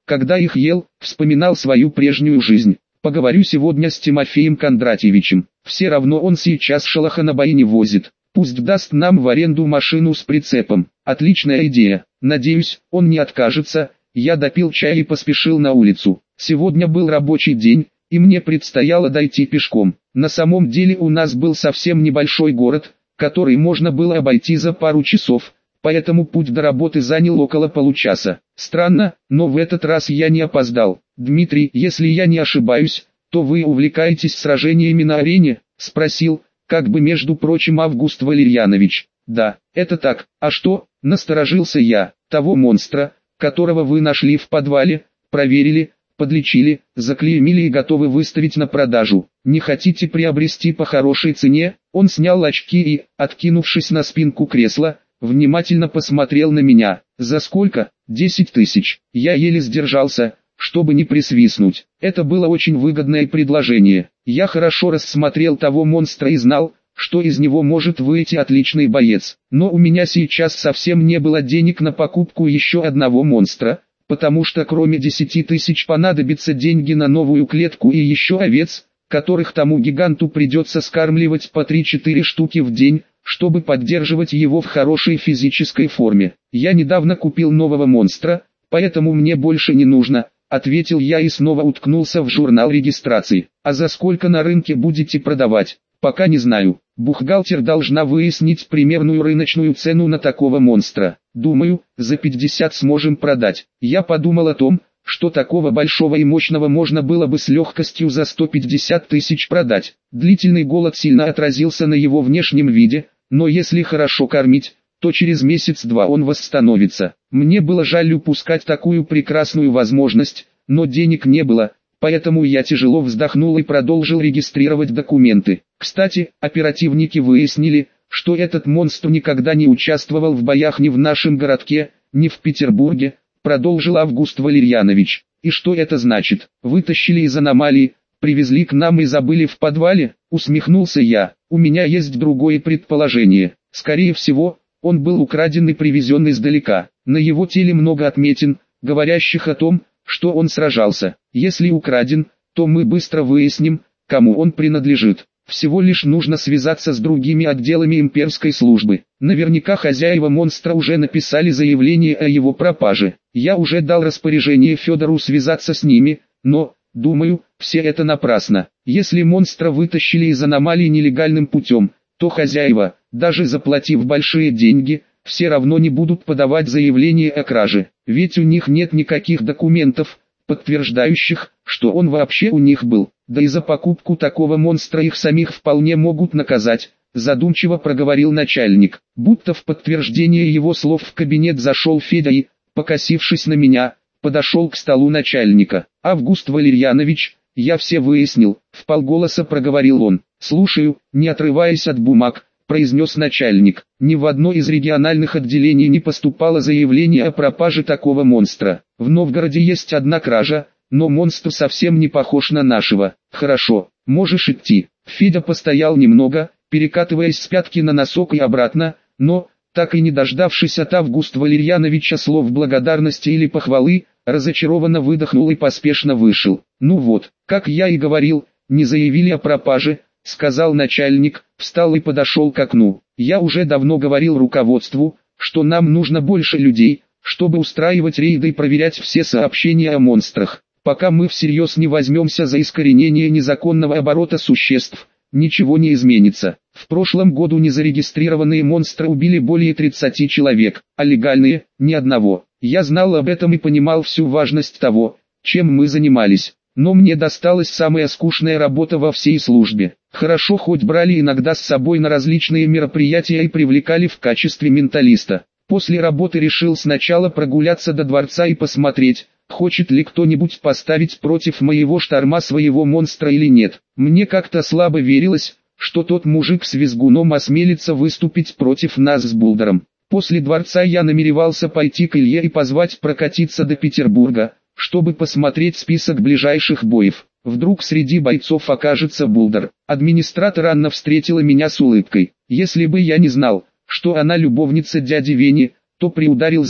когда их ел, вспоминал свою прежнюю жизнь. Поговорю сегодня с Тимофеем Кондратьевичем, все равно он сейчас шелоха на бои не возит. Пусть даст нам в аренду машину с прицепом. Отличная идея. Надеюсь, он не откажется. Я допил чай и поспешил на улицу. Сегодня был рабочий день, и мне предстояло дойти пешком. На самом деле у нас был совсем небольшой город, который можно было обойти за пару часов, поэтому путь до работы занял около получаса. Странно, но в этот раз я не опоздал. Дмитрий, если я не ошибаюсь, то вы увлекаетесь сражениями на арене? Спросил, как бы между прочим, Август Валерьянович. Да, это так. А что? Насторожился я. Того монстра, которого вы нашли в подвале, проверили, подлечили, заклеймили и готовы выставить на продажу. Не хотите приобрести по хорошей цене? Он снял очки и, откинувшись на спинку кресла, внимательно посмотрел на меня. За сколько? Десять тысяч. Я еле сдержался, чтобы не присвистнуть. Это было очень выгодное предложение. Я хорошо рассмотрел того монстра и знал, что из него может выйти отличный боец. Но у меня сейчас совсем не было денег на покупку еще одного монстра, потому что кроме десяти тысяч понадобятся деньги на новую клетку и еще овец, которых тому гиганту придется скармливать по три-четыре штуки в день, чтобы поддерживать его в хорошей физической форме. Я недавно купил нового монстра, поэтому мне больше не нужно, ответил я и снова уткнулся в журнал регистрации. А за сколько на рынке будете продавать? Пока не знаю. Бухгалтер должна выяснить примерную рыночную цену на такого монстра. Думаю, за пятьдесят сможем продать. Я подумал о том, что такого большого и мощного можно было бы с легкостью за сто пятьдесят тысяч продать. Длительный голод сильно отразился на его внешнем виде, но если хорошо кормить, то через месяц-два он восстановится. Мне было жаль упускать такую прекрасную возможность, но денег не было, поэтому я тяжело вздохнул и продолжил регистрировать документы. Кстати, оперативники выяснили, что этот монстр никогда не участвовал в боях ни в нашем городке, ни в Петербурге, продолжил Август Валерьянович. И что это значит? Вытащили из аномалии, привезли к нам и забыли в подвале? Усмехнулся я. У меня есть другое предположение. Скорее всего, он был украден и привезен издалека. На его теле много отметин, говорящих о том, что он сражался. Если украден, то мы быстро выясним, кому он принадлежит. Всего лишь нужно связаться с другими отделами имперской службы. Наверняка хозяева монстра уже написали заявление о его пропаже. Я уже дал распоряжение Федору связаться с ними, но, думаю, все это напрасно. Если монстра вытащили из аномалии нелегальным путем, то хозяева, даже заплатив большие деньги, все равно не будут подавать заявление о краже. Ведь у них нет никаких документов, подтверждающих, что он вообще у них был. Да и за покупку такого монстра их самих вполне могут наказать, задумчиво проговорил начальник. Будто в подтверждение его слов в кабинет зашел Федя и, покосившись на меня, подошел к столу начальника. Август Валерьянович, я все выяснил, вполголоса проговорил он. Слушаю, не отрываясь от бумаг, произнес начальник. Ни в одно из региональных отделений не поступало заявление о пропаже такого монстра. В Новгороде есть одна кража, но монстр совсем не похож на нашего. Хорошо, можешь идти. Федя постоял немного, перекатываясь с пятки на носок и обратно, но, так и не дождавшись от Августа Валерьяновича слов благодарности или похвалы, разочарованно выдохнул и поспешно вышел. Ну вот, как я и говорил, не заявили о пропаже, сказал начальник, встал и подошел к окну. Я уже давно говорил руководству, что нам нужно больше людей, чтобы устраивать рейды и проверять все сообщения о монстрах. Пока мы всерьез не возьмемся за искоренение незаконного оборота существ, ничего не изменится. В прошлом году незарегистрированные монстры убили более тридцати человек, а легальные – ни одного. Я знал об этом и понимал всю важность того, чем мы занимались. Но мне досталась самая скучная работа во всей службе. Хорошо хоть брали иногда с собой на различные мероприятия и привлекали в качестве менталиста. После работы решил сначала прогуляться до дворца и посмотреть, хочет ли кто-нибудь поставить против моего шторма своего монстра или нет. Мне как-то слабо верилось, что тот мужик с визгуном осмелится выступить против нас с Булдером. После дворца я намеревался пойти к Илье и позвать прокатиться до Петербурга, чтобы посмотреть список ближайших боев. Вдруг среди бойцов окажется Булдер. Администратор Анна встретила меня с улыбкой. Если бы я не знал, что она любовница дяди Вени, то приударил за ней.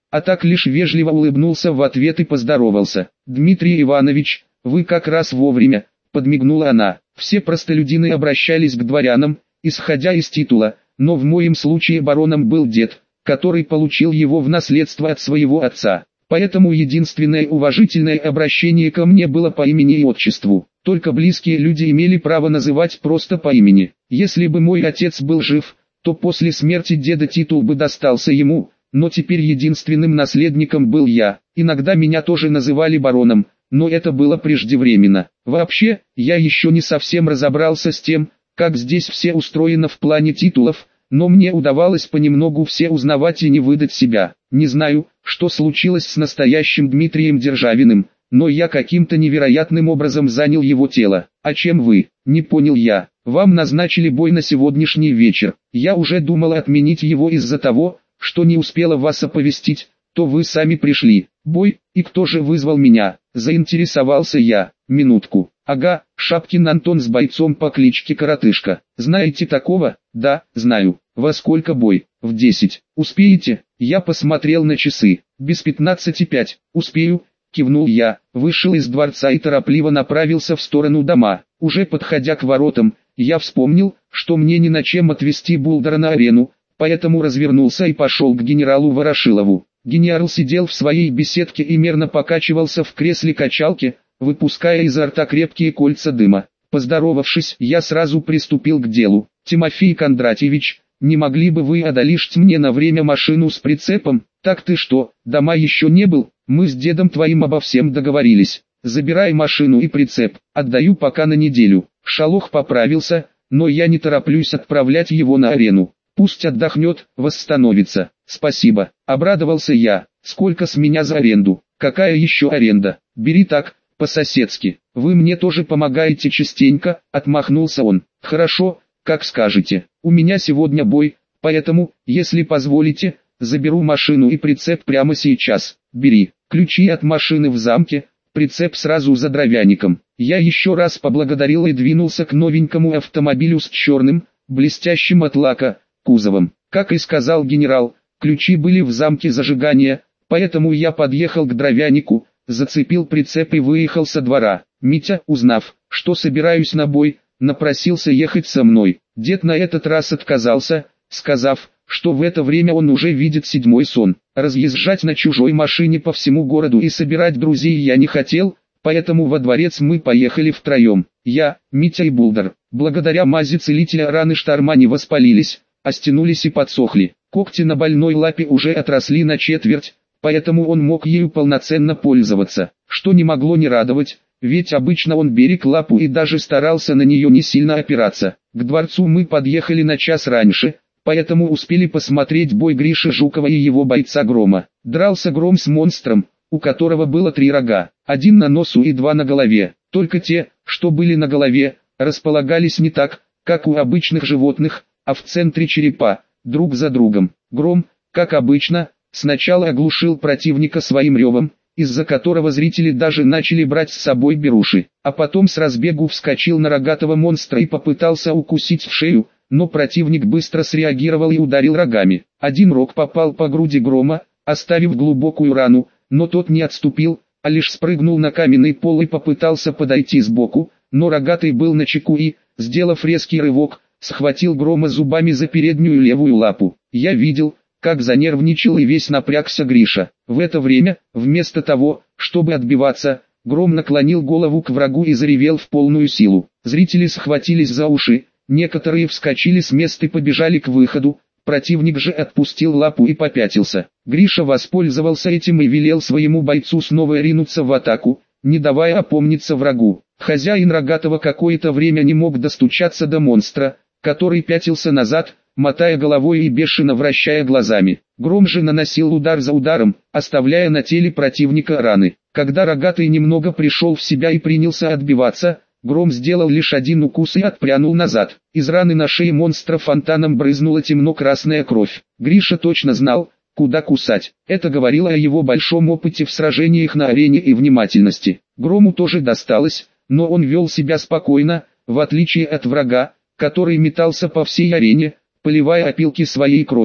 а так лишь вежливо улыбнулся в ответ и поздоровался. «Дмитрий Иванович, вы как раз вовремя», — подмигнула она. Все простолюдины обращались к дворянам, исходя из титула, но в моем случае бароном был дед, который получил его в наследство от своего отца. Поэтому единственное уважительное обращение ко мне было по имени и отчеству. Только близкие люди имели право называть просто по имени. Если бы мой отец был жив, то после смерти деда титул бы достался ему, но теперь единственным наследником был я. Иногда меня тоже называли бароном, но это было преждевременно. Вообще, я еще не совсем разобрался с тем, как здесь все устроено в плане титулов, но мне удавалось понемногу все узнавать и не выдать себя. Не знаю, что случилось с настоящим Дмитрием Державиным, но я каким-то невероятным образом занял его тело. А чем вы? Не понял я. Вам назначили бой на сегодняшний вечер. Я уже думал отменить его из-за того, что не успела вас оповестить, то вы сами пришли. Бой, и кто же вызвал меня? Заинтересовался я. Минутку. Ага, Шапкин Антон с бойцом по кличке Коротышка. Знаете такого? Да, знаю. Во сколько бой? В десять. Успеете? Я посмотрел на часы. Без пятнадцати пять. Успею? Кивнул я, вышел из дворца и торопливо направился в сторону дома. Уже подходя к воротам, я вспомнил, что мне ни на чем отвезти Булдера на арену, поэтому развернулся и пошел к генералу Ворошилову. Генерал сидел в своей беседке и мерно покачивался в кресле качалки, выпуская изо рта крепкие кольца дыма. Поздоровавшись, я сразу приступил к делу. «Тимофей Кондратьевич, не могли бы вы одолжить мне на время машину с прицепом?» «Так ты что, дома еще не был? Мы с дедом твоим обо всем договорились. Забирай машину и прицеп, отдаю пока на неделю». Шалох поправился, но я не тороплюсь отправлять его на арену. Пусть отдохнет, восстановится. «Спасибо», — обрадовался я. «Сколько с меня за аренду?» «Какая еще аренда? Бери так, по-соседски. Вы мне тоже помогаете частенько», — отмахнулся он. «Хорошо, как скажете. У меня сегодня бой, поэтому, если позволите, заберу машину и прицеп прямо сейчас. Бери. Ключи от машины в замке, прицеп сразу за дровяником». Я еще раз поблагодарил и двинулся к новенькому автомобилю с черным, блестящим от лака, кузовом. Как и сказал генерал, ключи были в замке зажигания, поэтому я подъехал к дровянику, зацепил прицеп и выехал со двора. Митя, узнав, что собираюсь на бой, напросился ехать со мной. Дед на этот раз отказался, сказав, что в это время он уже видит седьмой сон. Разъезжать на чужой машине по всему городу и собирать друзей я не хотел, поэтому во дворец мы поехали втроем. Я, Митя и Булдер. Благодаря мази целителя раны шторма не воспалились, а стянулись и подсохли. Когти на больной лапе уже отросли на четверть, поэтому он мог ею полноценно пользоваться, что не могло не радовать, ведь обычно он берег лапу и даже старался на нее не сильно опираться. К дворцу мы подъехали на час раньше, поэтому успели посмотреть бой Гриши Жукова и его бойца Грома. Дрался Гром с монстром, у которого было три рога, один на носу и два на голове. Только те, что были на голове, располагались не так, как у обычных животных, а в центре черепа, друг за другом. Гром, как обычно, сначала оглушил противника своим ревом, из-за которого зрители даже начали брать с собой беруши, а потом с разбегу вскочил на рогатого монстра и попытался укусить в шею, но противник быстро среагировал и ударил рогами. Один рог попал по груди Грома, оставив глубокую рану, но тот не отступил, а лишь спрыгнул на каменный пол и попытался подойти сбоку, но рогатый был начеку и, сделав резкий рывок, схватил Грома зубами за переднюю левую лапу. Я видел, как занервничал и весь напрягся Гриша. В это время, вместо того, чтобы отбиваться, Гром наклонил голову к врагу и заревел в полную силу. Зрители схватились за уши, некоторые вскочили с места и побежали к выходу, противник же отпустил лапу и попятился. Гриша воспользовался этим и велел своему бойцу снова ринуться в атаку, не давая опомниться врагу. Хозяин рогатого какое-то время не мог достучаться до монстра, который пятился назад, мотая головой и бешено вращая глазами. Гром же наносил удар за ударом, оставляя на теле противника раны. Когда рогатый немного пришел в себя и принялся отбиваться, Гром сделал лишь один укус и отпрянул назад. Из раны на шее монстра фонтаном брызнула темно-красная кровь. Гриша точно знал, куда кусать. Это говорило о его большом опыте в сражениях на арене и внимательности. Грому тоже досталось, но он вел себя спокойно, в отличие от врага, который метался по всей арене, поливая опилки своей кровью.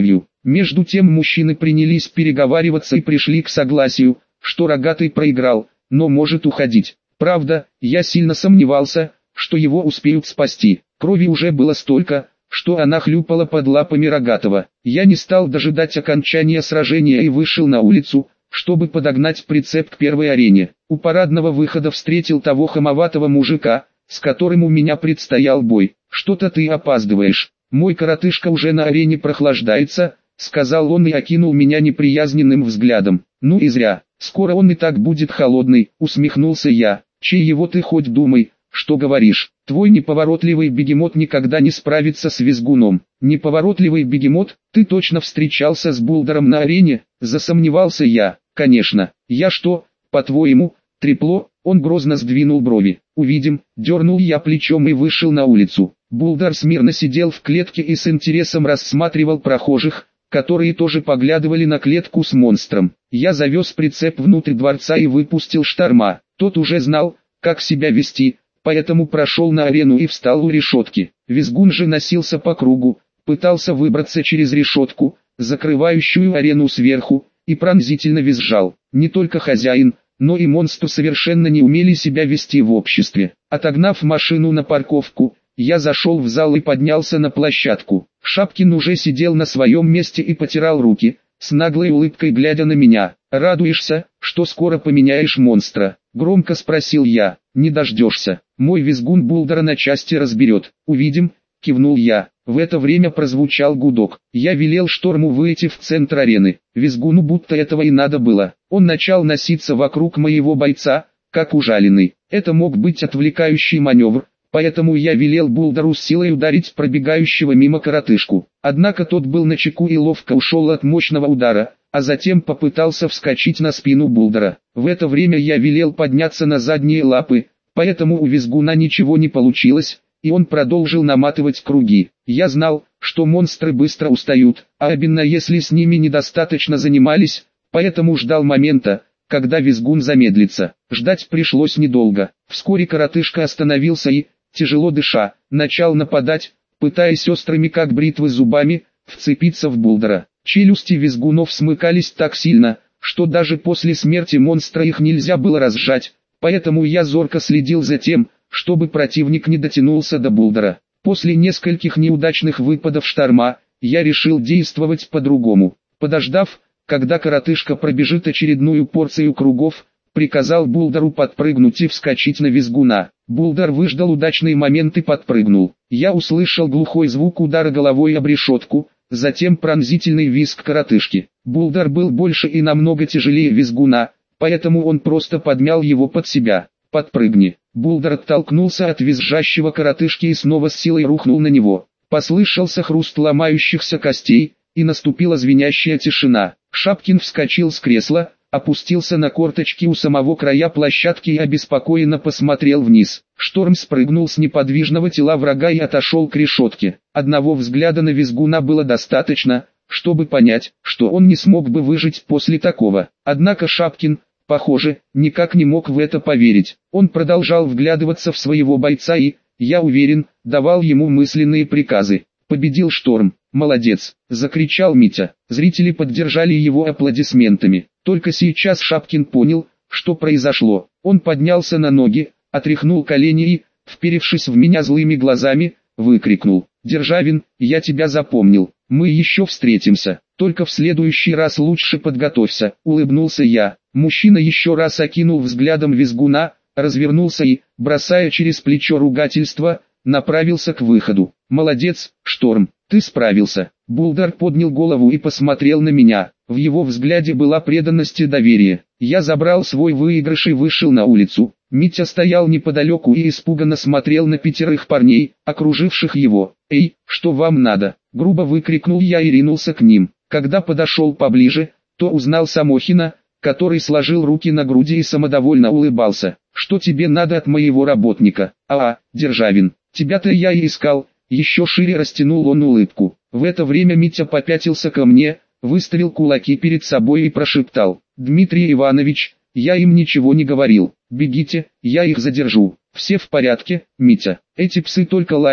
Между тем мужчины принялись переговариваться и пришли к согласию, что Рогатый проиграл, но может уходить. Правда, я сильно сомневался, что его успеют спасти. Крови уже было столько, что она хлюпала под лапами Рогатого. Я не стал дожидать окончания сражения и вышел на улицу, чтобы подогнать прицеп к первой арене. У парадного выхода встретил того хамоватого мужика, с которым у меня предстоял бой. «Что-то ты опаздываешь. Мой коротышка уже на арене прохлаждается», — сказал он и окинул меня неприязненным взглядом. «Ну и зря. Скоро он и так будет холодный», — усмехнулся я. «Чей его ты хоть думай, что говоришь? Твой неповоротливый бегемот никогда не справится с визгуном». «Неповоротливый бегемот? Ты точно встречался с Булдером на арене?» — засомневался я. «Конечно. Я что, по-твоему, трепло?» Он грозно сдвинул брови. «Увидим», — дернул я плечом и вышел на улицу. Булдер смирно сидел в клетке и с интересом рассматривал прохожих, которые тоже поглядывали на клетку с монстром. Я завез прицеп внутрь дворца и выпустил Шторма. Тот уже знал, как себя вести, поэтому прошел на арену и встал у решетки. Визгун же носился по кругу, пытался выбраться через решетку, закрывающую арену сверху, и пронзительно визжал. Не только хозяин, но и монстры совершенно не умели себя вести в обществе. Отогнав машину на парковку, я зашел в зал и поднялся на площадку. Шапкин уже сидел на своем месте и потирал руки, с наглой улыбкой глядя на меня. «Радуешься, что скоро поменяешь монстра?» — громко спросил я. «Не дождешься. Мой визгун Булдера на части разберет. Увидим», — кивнул я. В это время прозвучал гудок. Я велел Шторму выйти в центр арены. Визгуну будто этого и надо было. Он начал носиться вокруг моего бойца, как ужаленный. Это мог быть отвлекающий маневр, поэтому я велел Булдеру с силой ударить пробегающего мимо коротышку. Однако тот был начеку и ловко ушел от мощного удара, а затем попытался вскочить на спину Булдера. В это время я велел подняться на задние лапы, поэтому у визгуна ничего не получилось, и он продолжил наматывать круги. Я знал, что монстры быстро устают, а особенно если с ними недостаточно занимались, поэтому ждал момента, когда визгун замедлится. Ждать пришлось недолго. Вскоре коротышка остановился и, тяжело дыша, начал нападать, пытаясь острыми как бритвы зубами, вцепиться в Булдера. Челюсти визгунов смыкались так сильно, что даже после смерти монстра их нельзя было разжать, поэтому я зорко следил за тем, чтобы противник не дотянулся до Булдера. После нескольких неудачных выпадов Шторма, я решил действовать по-другому. Подождав, когда коротышка пробежит очередную порцию кругов, приказал Булдеру подпрыгнуть и вскочить на визгуна. Булдер выждал удачный момент и подпрыгнул. Я услышал глухой звук удара головой об решетку, затем пронзительный визг коротышки. Булдер был больше и намного тяжелее визгуна, поэтому он просто подмял его под себя. «Подпрыгни». Булдер оттолкнулся от визжащего коротышки и снова с силой рухнул на него. Послышался хруст ломающихся костей, и наступила звенящая тишина. Шапкин вскочил с кресла, опустился на корточки у самого края площадки и обеспокоенно посмотрел вниз. Шторм спрыгнул с неподвижного тела врага и отошел к решетке. Одного взгляда на визгуна было достаточно, чтобы понять, что он не смог бы выжить после такого. Однако Шапкин, похоже, никак не мог в это поверить. Он продолжал вглядываться в своего бойца и, я уверен, давал ему мысленные приказы. «Победил Шторм! Молодец!» — закричал Митя. Зрители поддержали его аплодисментами. Только сейчас Шапкин понял, что произошло. Он поднялся на ноги, отряхнул колени и, вперевшись в меня злыми глазами, выкрикнул: «Державин, я тебя запомнил, мы еще встретимся, только в следующий раз лучше подготовься», — улыбнулся я. Мужчина еще раз окинул взглядом визгуна, развернулся и, бросая через плечо ругательство, направился к выходу. «Молодец, Шторм, ты справился». Булдер поднял голову и посмотрел на меня. В его взгляде была преданность и доверие. Я забрал свой выигрыш и вышел на улицу. Митя стоял неподалеку и испуганно смотрел на пятерых парней, окруживших его. «Эй, что вам надо?» — грубо выкрикнул я и ринулся к ним. Когда подошел поближе, то узнал Самохина, который сложил руки на груди и самодовольно улыбался. «Что тебе надо от моего работника?» «А, Державин, тебя-то я и искал». Еще шире растянул он улыбку. В это время Митя попятился ко мне, выставил кулаки перед собой и прошептал: «Дмитрий Иванович, я им ничего не говорил. Бегите, я их задержу». «Все в порядке, Митя. Эти псы только лают,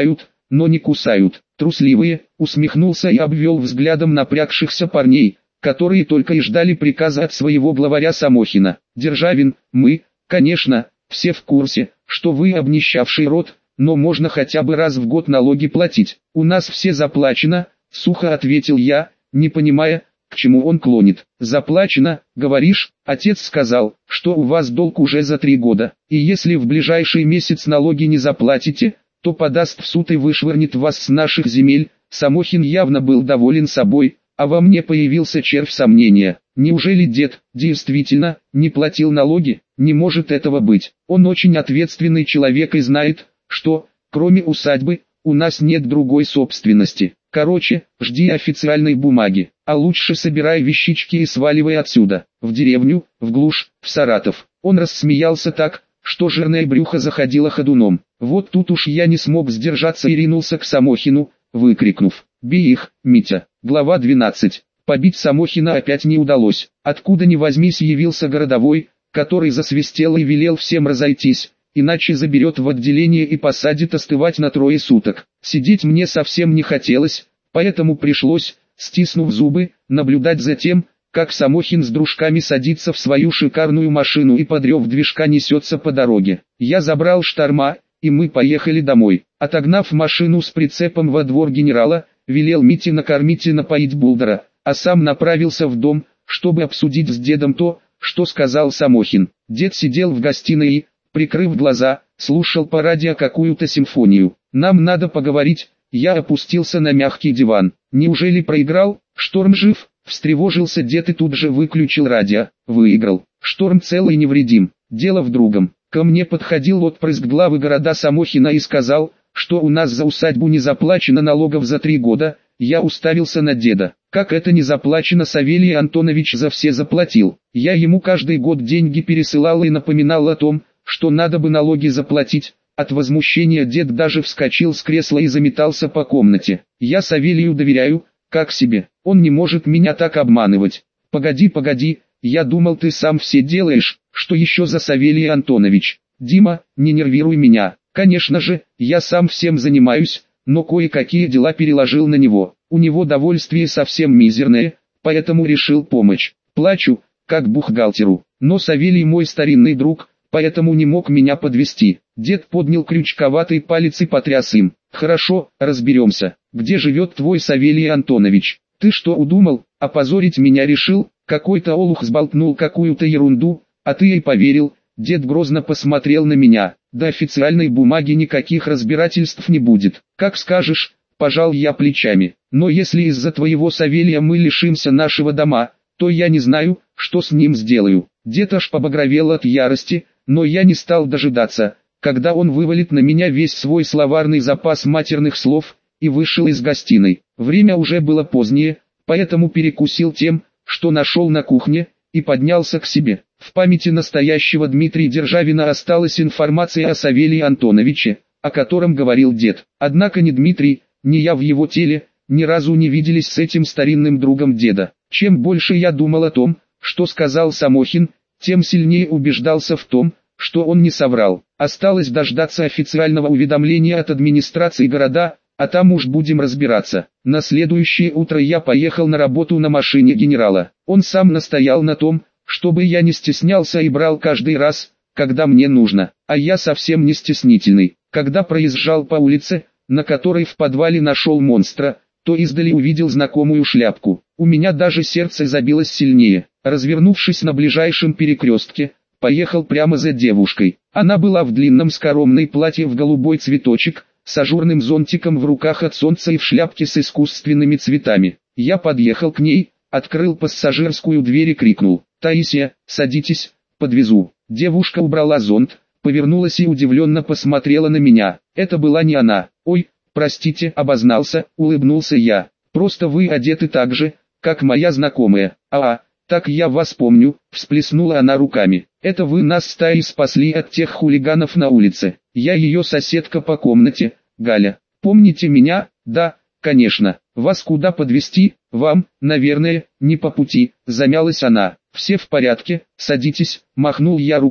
но не кусают. Трусливые, усмехнулся и обвел взглядом напрягшихся парней, которые только и ждали приказа от своего главаря Самохина. Державин, мы, конечно, все в курсе, что вы обнищавший род, но можно хотя бы раз в год налоги платить. У нас все заплачено, сухо ответил я, не понимая, к чему он клонит. Заплачено, говоришь, отец сказал, что у вас долг уже за три года, и если в ближайший месяц налоги не заплатите, то подаст в суд и вышвырнет вас с наших земель. Самохин явно был доволен собой, а во мне появился червь сомнения. Неужели дед, действительно, не платил налоги? Не может этого быть. Он очень ответственный человек и знает, что, кроме усадьбы, у нас нет другой собственности. Короче, жди официальной бумаги, а лучше собирай вещички и сваливай отсюда, в деревню, в глушь, в Саратов. Он рассмеялся так, что жирное брюхо заходило ходуном. Вот тут уж я не смог сдержаться и ринулся к Самохину, выкрикнув: «Бей их, Митя!» Глава двенадцать. Побить Самохина опять не удалось. Откуда ни возьмись явился городовой, который засвистел и велел всем разойтись, иначе заберет в отделение и посадит остывать на трое суток. Сидеть мне совсем не хотелось, поэтому пришлось, стиснув зубы, наблюдать за тем, как Самохин с дружками садится в свою шикарную машину и под рев движка несется по дороге. Я забрал шторма, и мы поехали домой. Отогнав машину с прицепом во двор генерала, велел Мите накормить и напоить Булдера, а сам направился в дом, чтобы обсудить с дедом то, что сказал Самохин. Дед сидел в гостиной и, прикрыв глаза, слушал по радио какую-то симфонию. «Нам надо поговорить». Я опустился на мягкий диван. «Неужели проиграл? Шторм жив?» Встревожился дед и тут же выключил радио. «Выиграл. Шторм цел и невредим. Дело в другом». Ко мне подходил отпрыск главы города Самохина и сказал, что у нас за усадьбу не заплачено налогов за три года. Я уставился на деда. Как это не заплачено? Савелий Антонович за все заплатил. Я ему каждый год деньги пересылал и напоминал о том, что надо бы налоги заплатить. От возмущения дед даже вскочил с кресла и заметался по комнате. Я Савелию доверяю, как себе. Он не может меня так обманывать. Погоди, погоди, я думал, ты сам все делаешь. Что еще за Савелий Антонович? Дима, не нервируй меня. Конечно же, я сам всем занимаюсь, но кое-какие дела переложил на него. У него довольствие совсем мизерное, поэтому решил помочь. Плачу, как бухгалтеру. Но Савелий мой старинный друг, поэтому не мог меня подвести. Дед поднял крючковатый палец и потряс им. Хорошо, разберемся. Где живет твой Савелий Антонович? Ты что удумал, опозорить меня решил? Какой-то олух сболтнул какую-то ерунду, а ты ей поверил. Дед грозно посмотрел на меня. До официальной бумаги никаких разбирательств не будет. Как скажешь, пожал я плечами. Но если из-за твоего Савелия мы лишимся нашего дома, то я не знаю, что с ним сделаю. Дед аж побагровел от ярости, но я не стал дожидаться, когда он вывалит на меня весь свой словарный запас матерных слов, и вышел из гостиной. Время уже было позднее, поэтому перекусил тем, что нашел на кухне, и поднялся к себе. В памяти настоящего Дмитрия Державина осталась информация о Савелии Антоновиче, о котором говорил дед. Однако ни Дмитрий, ни я в его теле, ни разу не виделись с этим старинным другом деда. Чем больше я думал о том, что сказал Самохин, тем сильнее убеждался в том, что он не соврал. Осталось дождаться официального уведомления от администрации города, а там уж будем разбираться. На следующее утро я поехал на работу на машине генерала. Он сам настоял на том, чтобы я не стеснялся и брал каждый раз, когда мне нужно. А я совсем не стеснительный. Когда проезжал по улице, на которой в подвале нашел монстра, то издали увидел знакомую шляпку. У меня даже сердце забилось сильнее. Развернувшись на ближайшем перекрестке, поехал прямо за девушкой. Она была в длинном скоромной платье в голубой цветочек, с ажурным зонтиком в руках от солнца и в шляпке с искусственными цветами. Я подъехал к ней, открыл пассажирскую дверь и крикнул: «Таисия, садитесь, подвезу». Девушка убрала зонт, повернулась и удивленно посмотрела на меня. Это была не она. «Ой, простите», обознался, улыбнулся я. «Просто вы одеты так же, как моя знакомая». «А, так я вас помню», всплеснула она руками. «Это вы нас с Таей спасли от тех хулиганов на улице. Я ее соседка по комнате, Галя. Помните меня?» «Да, конечно. Вас куда подвезти?» «Вам, наверное, не по пути», замялась она. «Все в порядке, садитесь», махнул я рукой.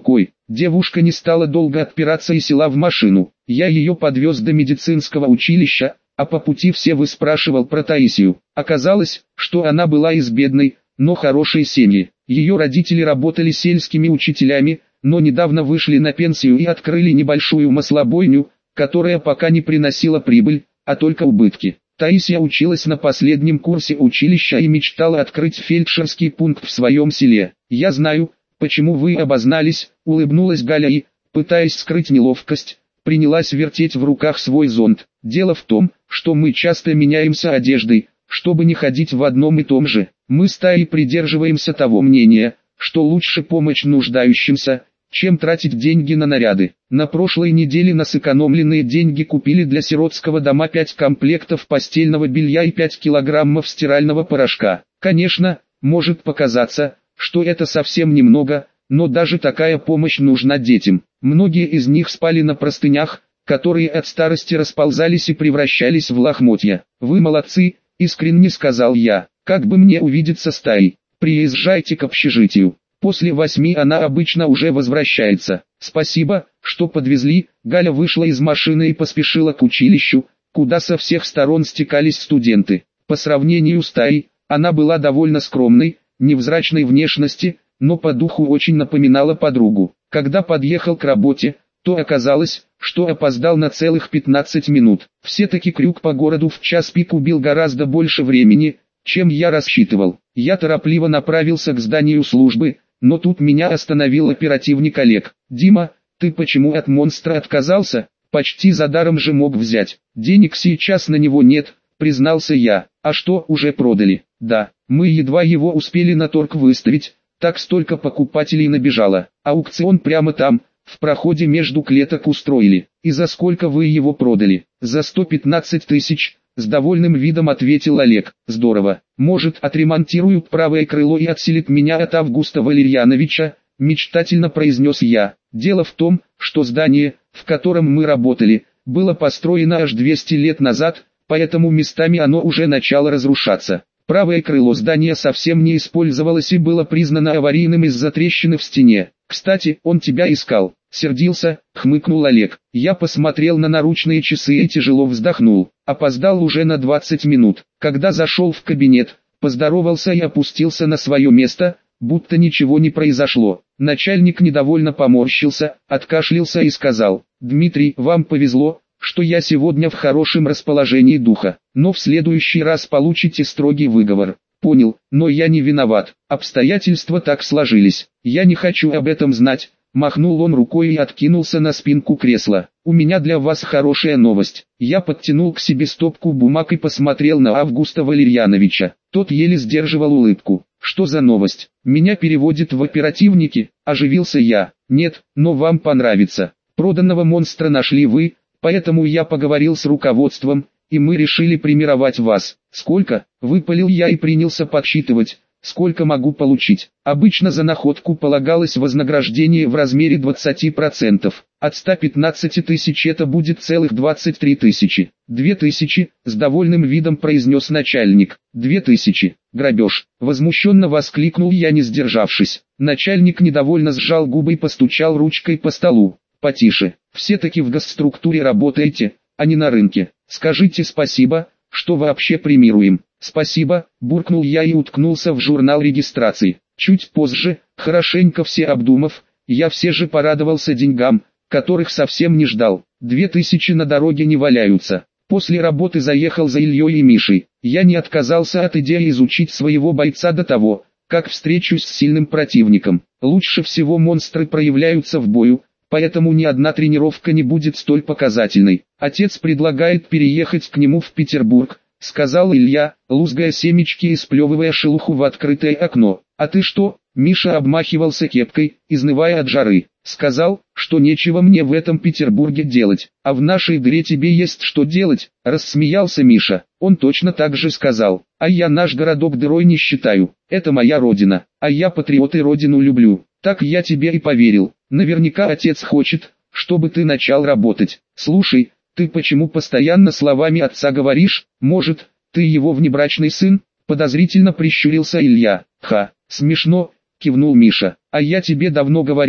Девушка не стала долго отпираться и села в машину. Я ее подвез до медицинского училища, а по пути все выспрашивал про Таисию. Оказалось, что она была из бедной, но хорошей семьи. Ее родители работали сельскими учителями, но недавно вышли на пенсию и открыли небольшую маслобойню, которая пока не приносила прибыль, а только убытки. Таисия училась на последнем курсе училища и мечтала открыть фельдшерский пункт в своем селе. «Я знаю, почему вы обознались», — улыбнулась Галя и, пытаясь скрыть неловкость, принялась вертеть в руках свой зонт. «Дело в том, что мы часто меняемся одеждой, чтобы не ходить в одном и том же. Мы с Таей придерживаемся того мнения, что лучше помочь нуждающимся, чем тратить деньги на наряды. На прошлой неделе на сэкономленные деньги купили для сиротского дома пять комплектов постельного белья и пять килограммов стирального порошка. Конечно, может показаться, что это совсем немного, но даже такая помощь нужна детям. Многие из них спали на простынях, которые от старости расползались и превращались в лохмотья. «Вы молодцы», — искренне сказал я. «Как бы мне увидеться с Таей? Приезжайте к общежитию. После восьми она обычно уже возвращается». «Спасибо, что подвезли». Галя вышла из машины и поспешила к училищу, куда со всех сторон стекались студенты. По сравнению с Таей, она была довольно скромной, невзрачной внешности, но по духу очень напоминала подругу. Когда подъехал к работе, то оказалось, что опоздал на целых пятнадцать минут. Все-таки крюк по городу в час пик убил гораздо больше времени, чем я рассчитывал. Я торопливо направился к зданию службы, но тут меня остановил оперативник Олег. «Дима, ты почему от монстра отказался? Почти за даром же мог взять. Денег сейчас на него нет», признался я. «А что, уже продали?» «Да, мы едва его успели на торг выставить, так столько покупателей набежало. Аукцион прямо там, в проходе между клеток устроили. И за сколько вы его продали?» «За сто пятнадцать тысяч», с довольным видом ответил Олег. «Здорово. Может, отремонтируют правое крыло и отселят меня от Августа Валерьяновича», мечтательно произнес я. «Дело в том, что здание, в котором мы работали, было построено аж двести лет назад, поэтому местами оно уже начало разрушаться. Правое крыло здания совсем не использовалось и было признано аварийным из-за трещины в стене. Кстати, он тебя искал». «Сердился», — хмыкнул Олег. Я посмотрел на наручные часы и тяжело вздохнул. Опоздал уже на двадцать минут. Когда зашел в кабинет, поздоровался и опустился на свое место, будто ничего не произошло. Начальник недовольно поморщился, откашлялся и сказал: «Дмитрий, вам повезло, что я сегодня в хорошем расположении духа, но в следующий раз получите строгий выговор». «Понял, но я не виноват, обстоятельства так сложились, я не хочу об этом знать». Махнул он рукой и откинулся на спинку кресла. «У меня для вас хорошая новость». Я подтянул к себе стопку бумаг и посмотрел на Августа Валерьяновича. Тот еле сдерживал улыбку. «Что за новость? Меня переводят в оперативники?» Оживился я. «Нет, но вам понравится. Проданного монстра нашли вы, поэтому я поговорил с руководством, и мы решили премировать вас». «Сколько?» — выпалил я и принялся подсчитывать. «Сколько могу получить?» Обычно за находку полагалось вознаграждение в размере двадцати процентов. От ста пятнадцати тысяч это будет целых двадцать три тысячи. «Две тысячи», — с довольным видом произнес начальник. «Две тысячи. Грабеж!» — возмущенно воскликнул я, не сдержавшись. Начальник недовольно сжал губы и постучал ручкой по столу. «Потише. Все-таки в госструктуре работаете, а не на рынке. Скажите спасибо, что вообще премируем». «Спасибо», — буркнул я и уткнулся в журнал регистрации. Чуть позже, хорошенько все обдумав, я все же порадовался деньгам, которых совсем не ждал. Две тысячи на дороге не валяются. После работы заехал за Ильей и Мишей. Я не отказался от идеи изучить своего бойца до того, как встречусь с сильным противником. Лучше всего монстры проявляются в бою, поэтому ни одна тренировка не будет столь показательной. Отец предлагает переехать к нему в Петербург, — сказал Илья, лузгая семечки и сплевывая шелуху в открытое окно. «А ты что?» — Миша обмахивался кепкой, изнывая от жары. «Сказал, что нечего мне в этом Петербурге делать, а в нашей дыре тебе есть что делать», — рассмеялся Миша. Он точно так же сказал: «А я наш городок дырой не считаю, это моя родина, а я патриот и родину люблю». Так я тебе и поверил. Наверняка отец хочет, чтобы ты начал работать. Слушай, ты почему постоянно словами отца говоришь? Может, ты его внебрачный сын?» Подозрительно прищурился Илья. «Ха, смешно», кивнул Миша. «А я тебе давно говорил,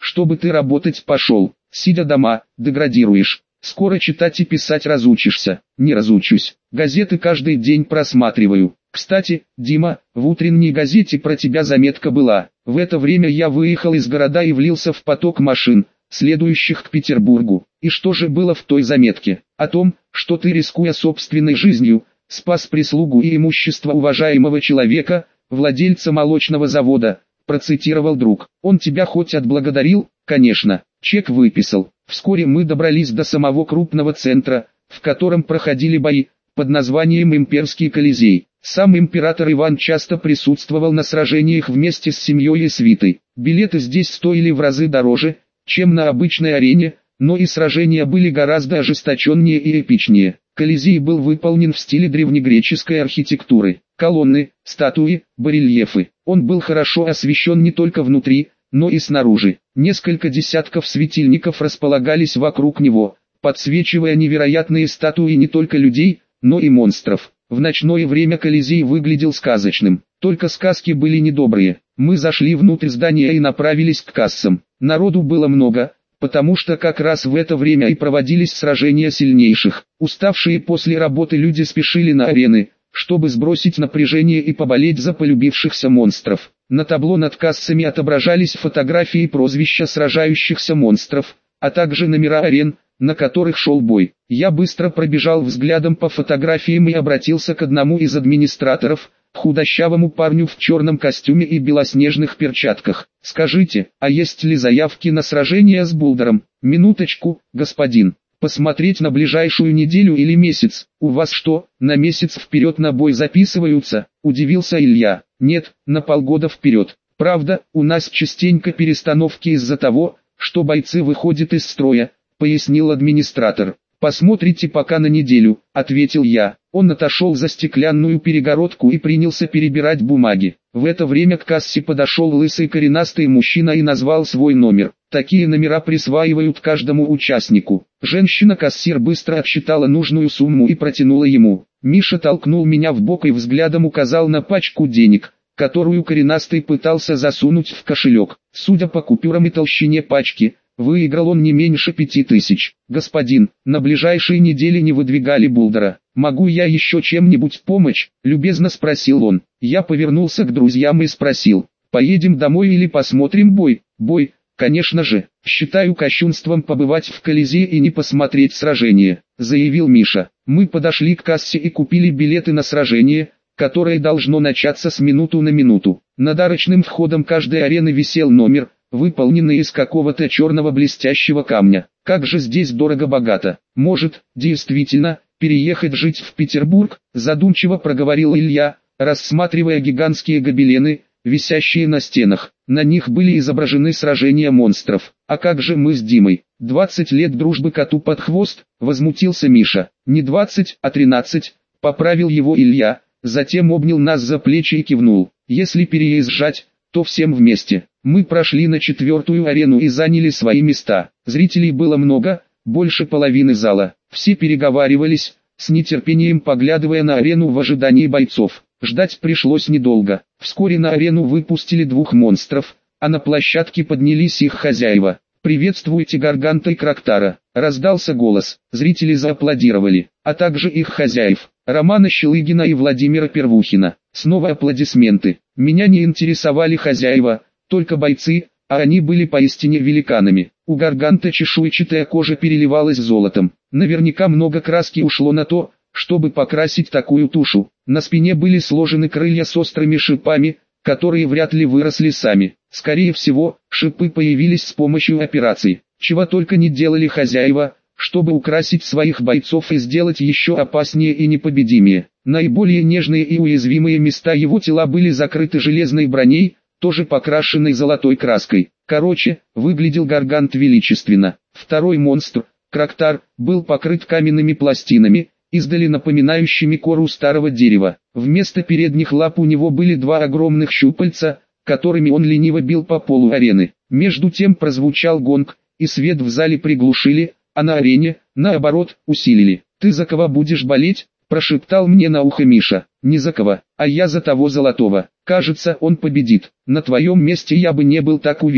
чтобы ты работать пошел, сидя дома, деградируешь. Скоро читать и писать разучишься. Не разучусь. Газеты каждый день просматриваю. Кстати, Дима, в утренней газете про тебя заметка была. В это время я выехал из города и влился в поток машин, следующих к Петербургу. И что же было в той заметке? О том, что ты, рискуя собственной жизнью, спас прислугу и имущество уважаемого человека, владельца молочного завода, процитировал друг. Он тебя хоть отблагодарил? Конечно. Чек выписал. Вскоре мы добрались до самого крупного центра, в котором проходили бои, под названием Имперский Колизей. Сам император Иван часто присутствовал на сражениях вместе с семьей и свитой. Билеты здесь стоили в разы дороже, чем на обычной арене, но и сражения были гораздо ожесточеннее и эпичнее. Колизей был выполнен в стиле древнегреческой архитектуры. Колонны, статуи, барельефы. Он был хорошо освещен не только внутри, но и снаружи. Несколько десятков светильников располагались вокруг него, подсвечивая невероятные статуи не только людей, но и монстров. В ночное время Колизей выглядел сказочным. Только сказки были недобрые. Мы зашли внутрь здания и направились к кассам. Народу было много, потому что как раз в это время и проводились сражения сильнейших. Уставшие после работы люди спешили на арены, чтобы сбросить напряжение и поболеть за полюбившихся монстров. На табло над кассами отображались фотографии и прозвища сражающихся монстров, а также номера арен, на которых шел бой. Я быстро пробежал взглядом по фотографиям и обратился к одному из администраторов, худощавому парню в черном костюме и белоснежных перчатках. «Скажите, а есть ли заявки на сражение с Булдером?» «Минуточку, господин. Посмотреть на ближайшую неделю или месяц. У вас что, на месяц вперед на бой записываются?» – удивился Илья. «Нет, на полгода вперед. Правда, у нас частенько перестановки из-за того, что бойцы выходят из строя», – пояснил администратор. «Посмотрите пока на неделю», — ответил я. Он отошел за стеклянную перегородку и принялся перебирать бумаги. В это время к кассе подошел лысый коренастый мужчина и назвал свой номер. Такие номера присваивают каждому участнику. Женщина-кассир быстро отсчитала нужную сумму и протянула ему. Миша толкнул меня в бок и взглядом указал на пачку денег, которую коренастый пытался засунуть в кошелек. Судя по купюрам и толщине пачки, выиграл он не меньше пяти тысяч. «Господин, на ближайшей неделе не выдвигали Булдера. Могу я еще чем-нибудь помочь?» – любезно спросил он. Я повернулся к друзьям и спросил: «Поедем домой или посмотрим бой?» «Бой, конечно же. Считаю кощунством побывать в Колизее и не посмотреть сражение», – заявил Миша. Мы подошли к кассе и купили билеты на сражение, которое должно начаться с минуту на минуту. Над арочным входом каждой арены висел номер, выполненный из какого-то черного блестящего камня. Как же здесь дорого-богато. Может, действительно, переехать жить в Петербург, задумчиво проговорил Илья, рассматривая гигантские гобелены, висящие на стенах. На них были изображены сражения монстров. А как же мы с Димой? двадцать лет дружбы коту под хвост, возмутился Миша. Не двадцать, а тринадцать, поправил его Илья, затем обнял нас за плечи и кивнул. Если переезжать, то всем вместе. Мы прошли на четвертую арену и заняли свои места. Зрителей было много, больше половины зала. Все переговаривались, с нетерпением поглядывая на арену в ожидании бойцов. Ждать пришлось недолго. Вскоре на арену выпустили двух монстров, а на площадке поднялись их хозяева. «Приветствуйте Гарганта и Крактара!» – раздался голос. Зрители зааплодировали, а также их хозяев, Романа Щелыгина и Владимира Первухина. Снова аплодисменты. Меня не интересовали хозяева, только бойцы, а они были поистине великанами. У Гарганта чешуйчатая кожа переливалась золотом. Наверняка много краски ушло на то, чтобы покрасить такую тушу. На спине были сложены крылья с острыми шипами, которые вряд ли выросли сами. Скорее всего, шипы появились с помощью операций. Чего только не делали хозяева, чтобы украсить своих бойцов и сделать еще опаснее и непобедимее. Наиболее нежные и уязвимые места его тела были закрыты железной броней, тоже покрашенной золотой краской. Короче, выглядел Гаргант величественно. Второй монстр, Крактар, был покрыт каменными пластинами, издали напоминающими кору старого дерева. Вместо передних лап у него были два огромных щупальца, которыми он лениво бил по полу арены. Между тем прозвучал гонг, и свет в зале приглушили, а на арене, наоборот, усилили. «Ты за кого будешь болеть?» – прошептал мне на ухо Миша. «Не за кого, а я за того золотого. Кажется, он победит. На твоем месте я бы не был так уверен»,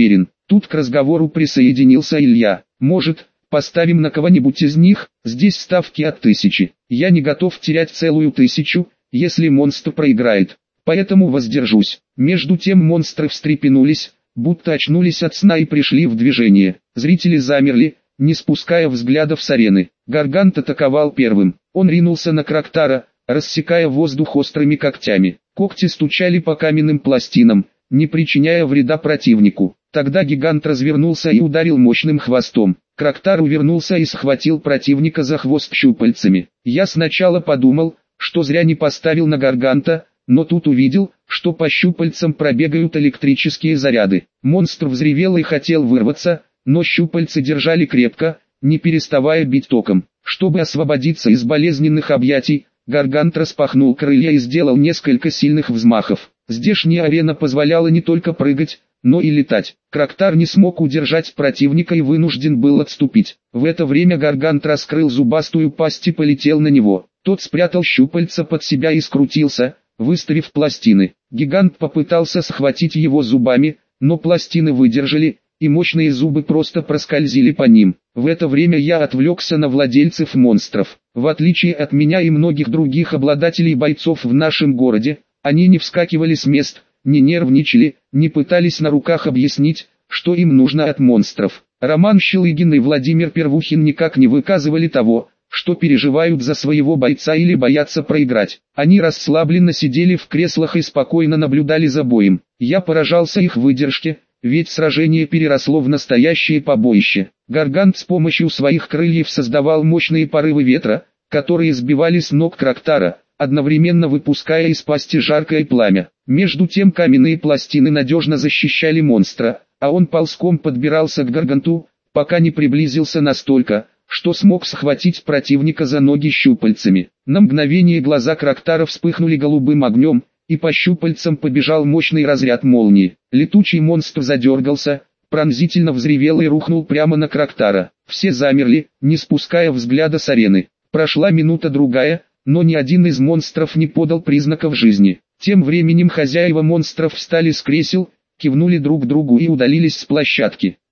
Тут к разговору присоединился Илья. Может, поставим на кого-нибудь из них, здесь ставки от тысячи. Я не готов терять целую тысячу, если монстр проиграет, поэтому воздержусь. Между тем монстры встрепенулись, будто очнулись от сна и пришли в движение. Зрители замерли, не спуская взглядов с арены. Гаргант атаковал первым. Он ринулся на Крактара, рассекая воздух острыми когтями. Когти стучали по каменным пластинам, не причиняя вреда противнику. Тогда гигант развернулся и ударил мощным хвостом. Крактар увернулся и схватил противника за хвост щупальцами. Я сначала подумал, что зря не поставил на Гарганта, но тут увидел, что по щупальцам пробегают электрические заряды. Монстр взревел и хотел вырваться, но щупальцы держали крепко, не переставая бить током. Чтобы освободиться из болезненных объятий, Гаргант распахнул крылья и сделал несколько сильных взмахов. Здешняя арена позволяла не только прыгать, но и летать. Крактар не смог удержать противника и вынужден был отступить. В это время Гаргант раскрыл зубастую пасть и полетел на него. Тот спрятал щупальца под себя и скрутился, выставив пластины. Гигант попытался схватить его зубами, но пластины выдержали, и мощные зубы просто проскользили по ним. В это время я отвлекся на владельцев монстров. В отличие от меня и многих других обладателей бойцов в нашем городе, они не вскакивали с мест, не нервничали, не пытались на руках объяснить, что им нужно от монстров. Роман Щелыгин и Владимир Первухин никак не выказывали того, что переживают за своего бойца или боятся проиграть. Они расслабленно сидели в креслах и спокойно наблюдали за боем. Я поражался их выдержке, ведь сражение переросло в настоящее побоище. Гаргант с помощью своих крыльев создавал мощные порывы ветра, которые сбивали с ног Крактара, одновременно выпуская из пасти жаркое пламя. Между тем каменные пластины надежно защищали монстра, а он ползком подбирался к Гарганту, пока не приблизился настолько, что смог схватить противника за ноги щупальцами. На мгновение глаза Крактара вспыхнули голубым огнем, и по щупальцам побежал мощный разряд молнии. Летучий монстр задергался, пронзительно взревел и рухнул прямо на Крактара. Все замерли, не спуская взгляда с арены. Прошла минута-другая, но ни один из монстров не подал признаков жизни. Тем временем хозяева монстров встали с кресел, кивнули друг другу и удалились с площадки.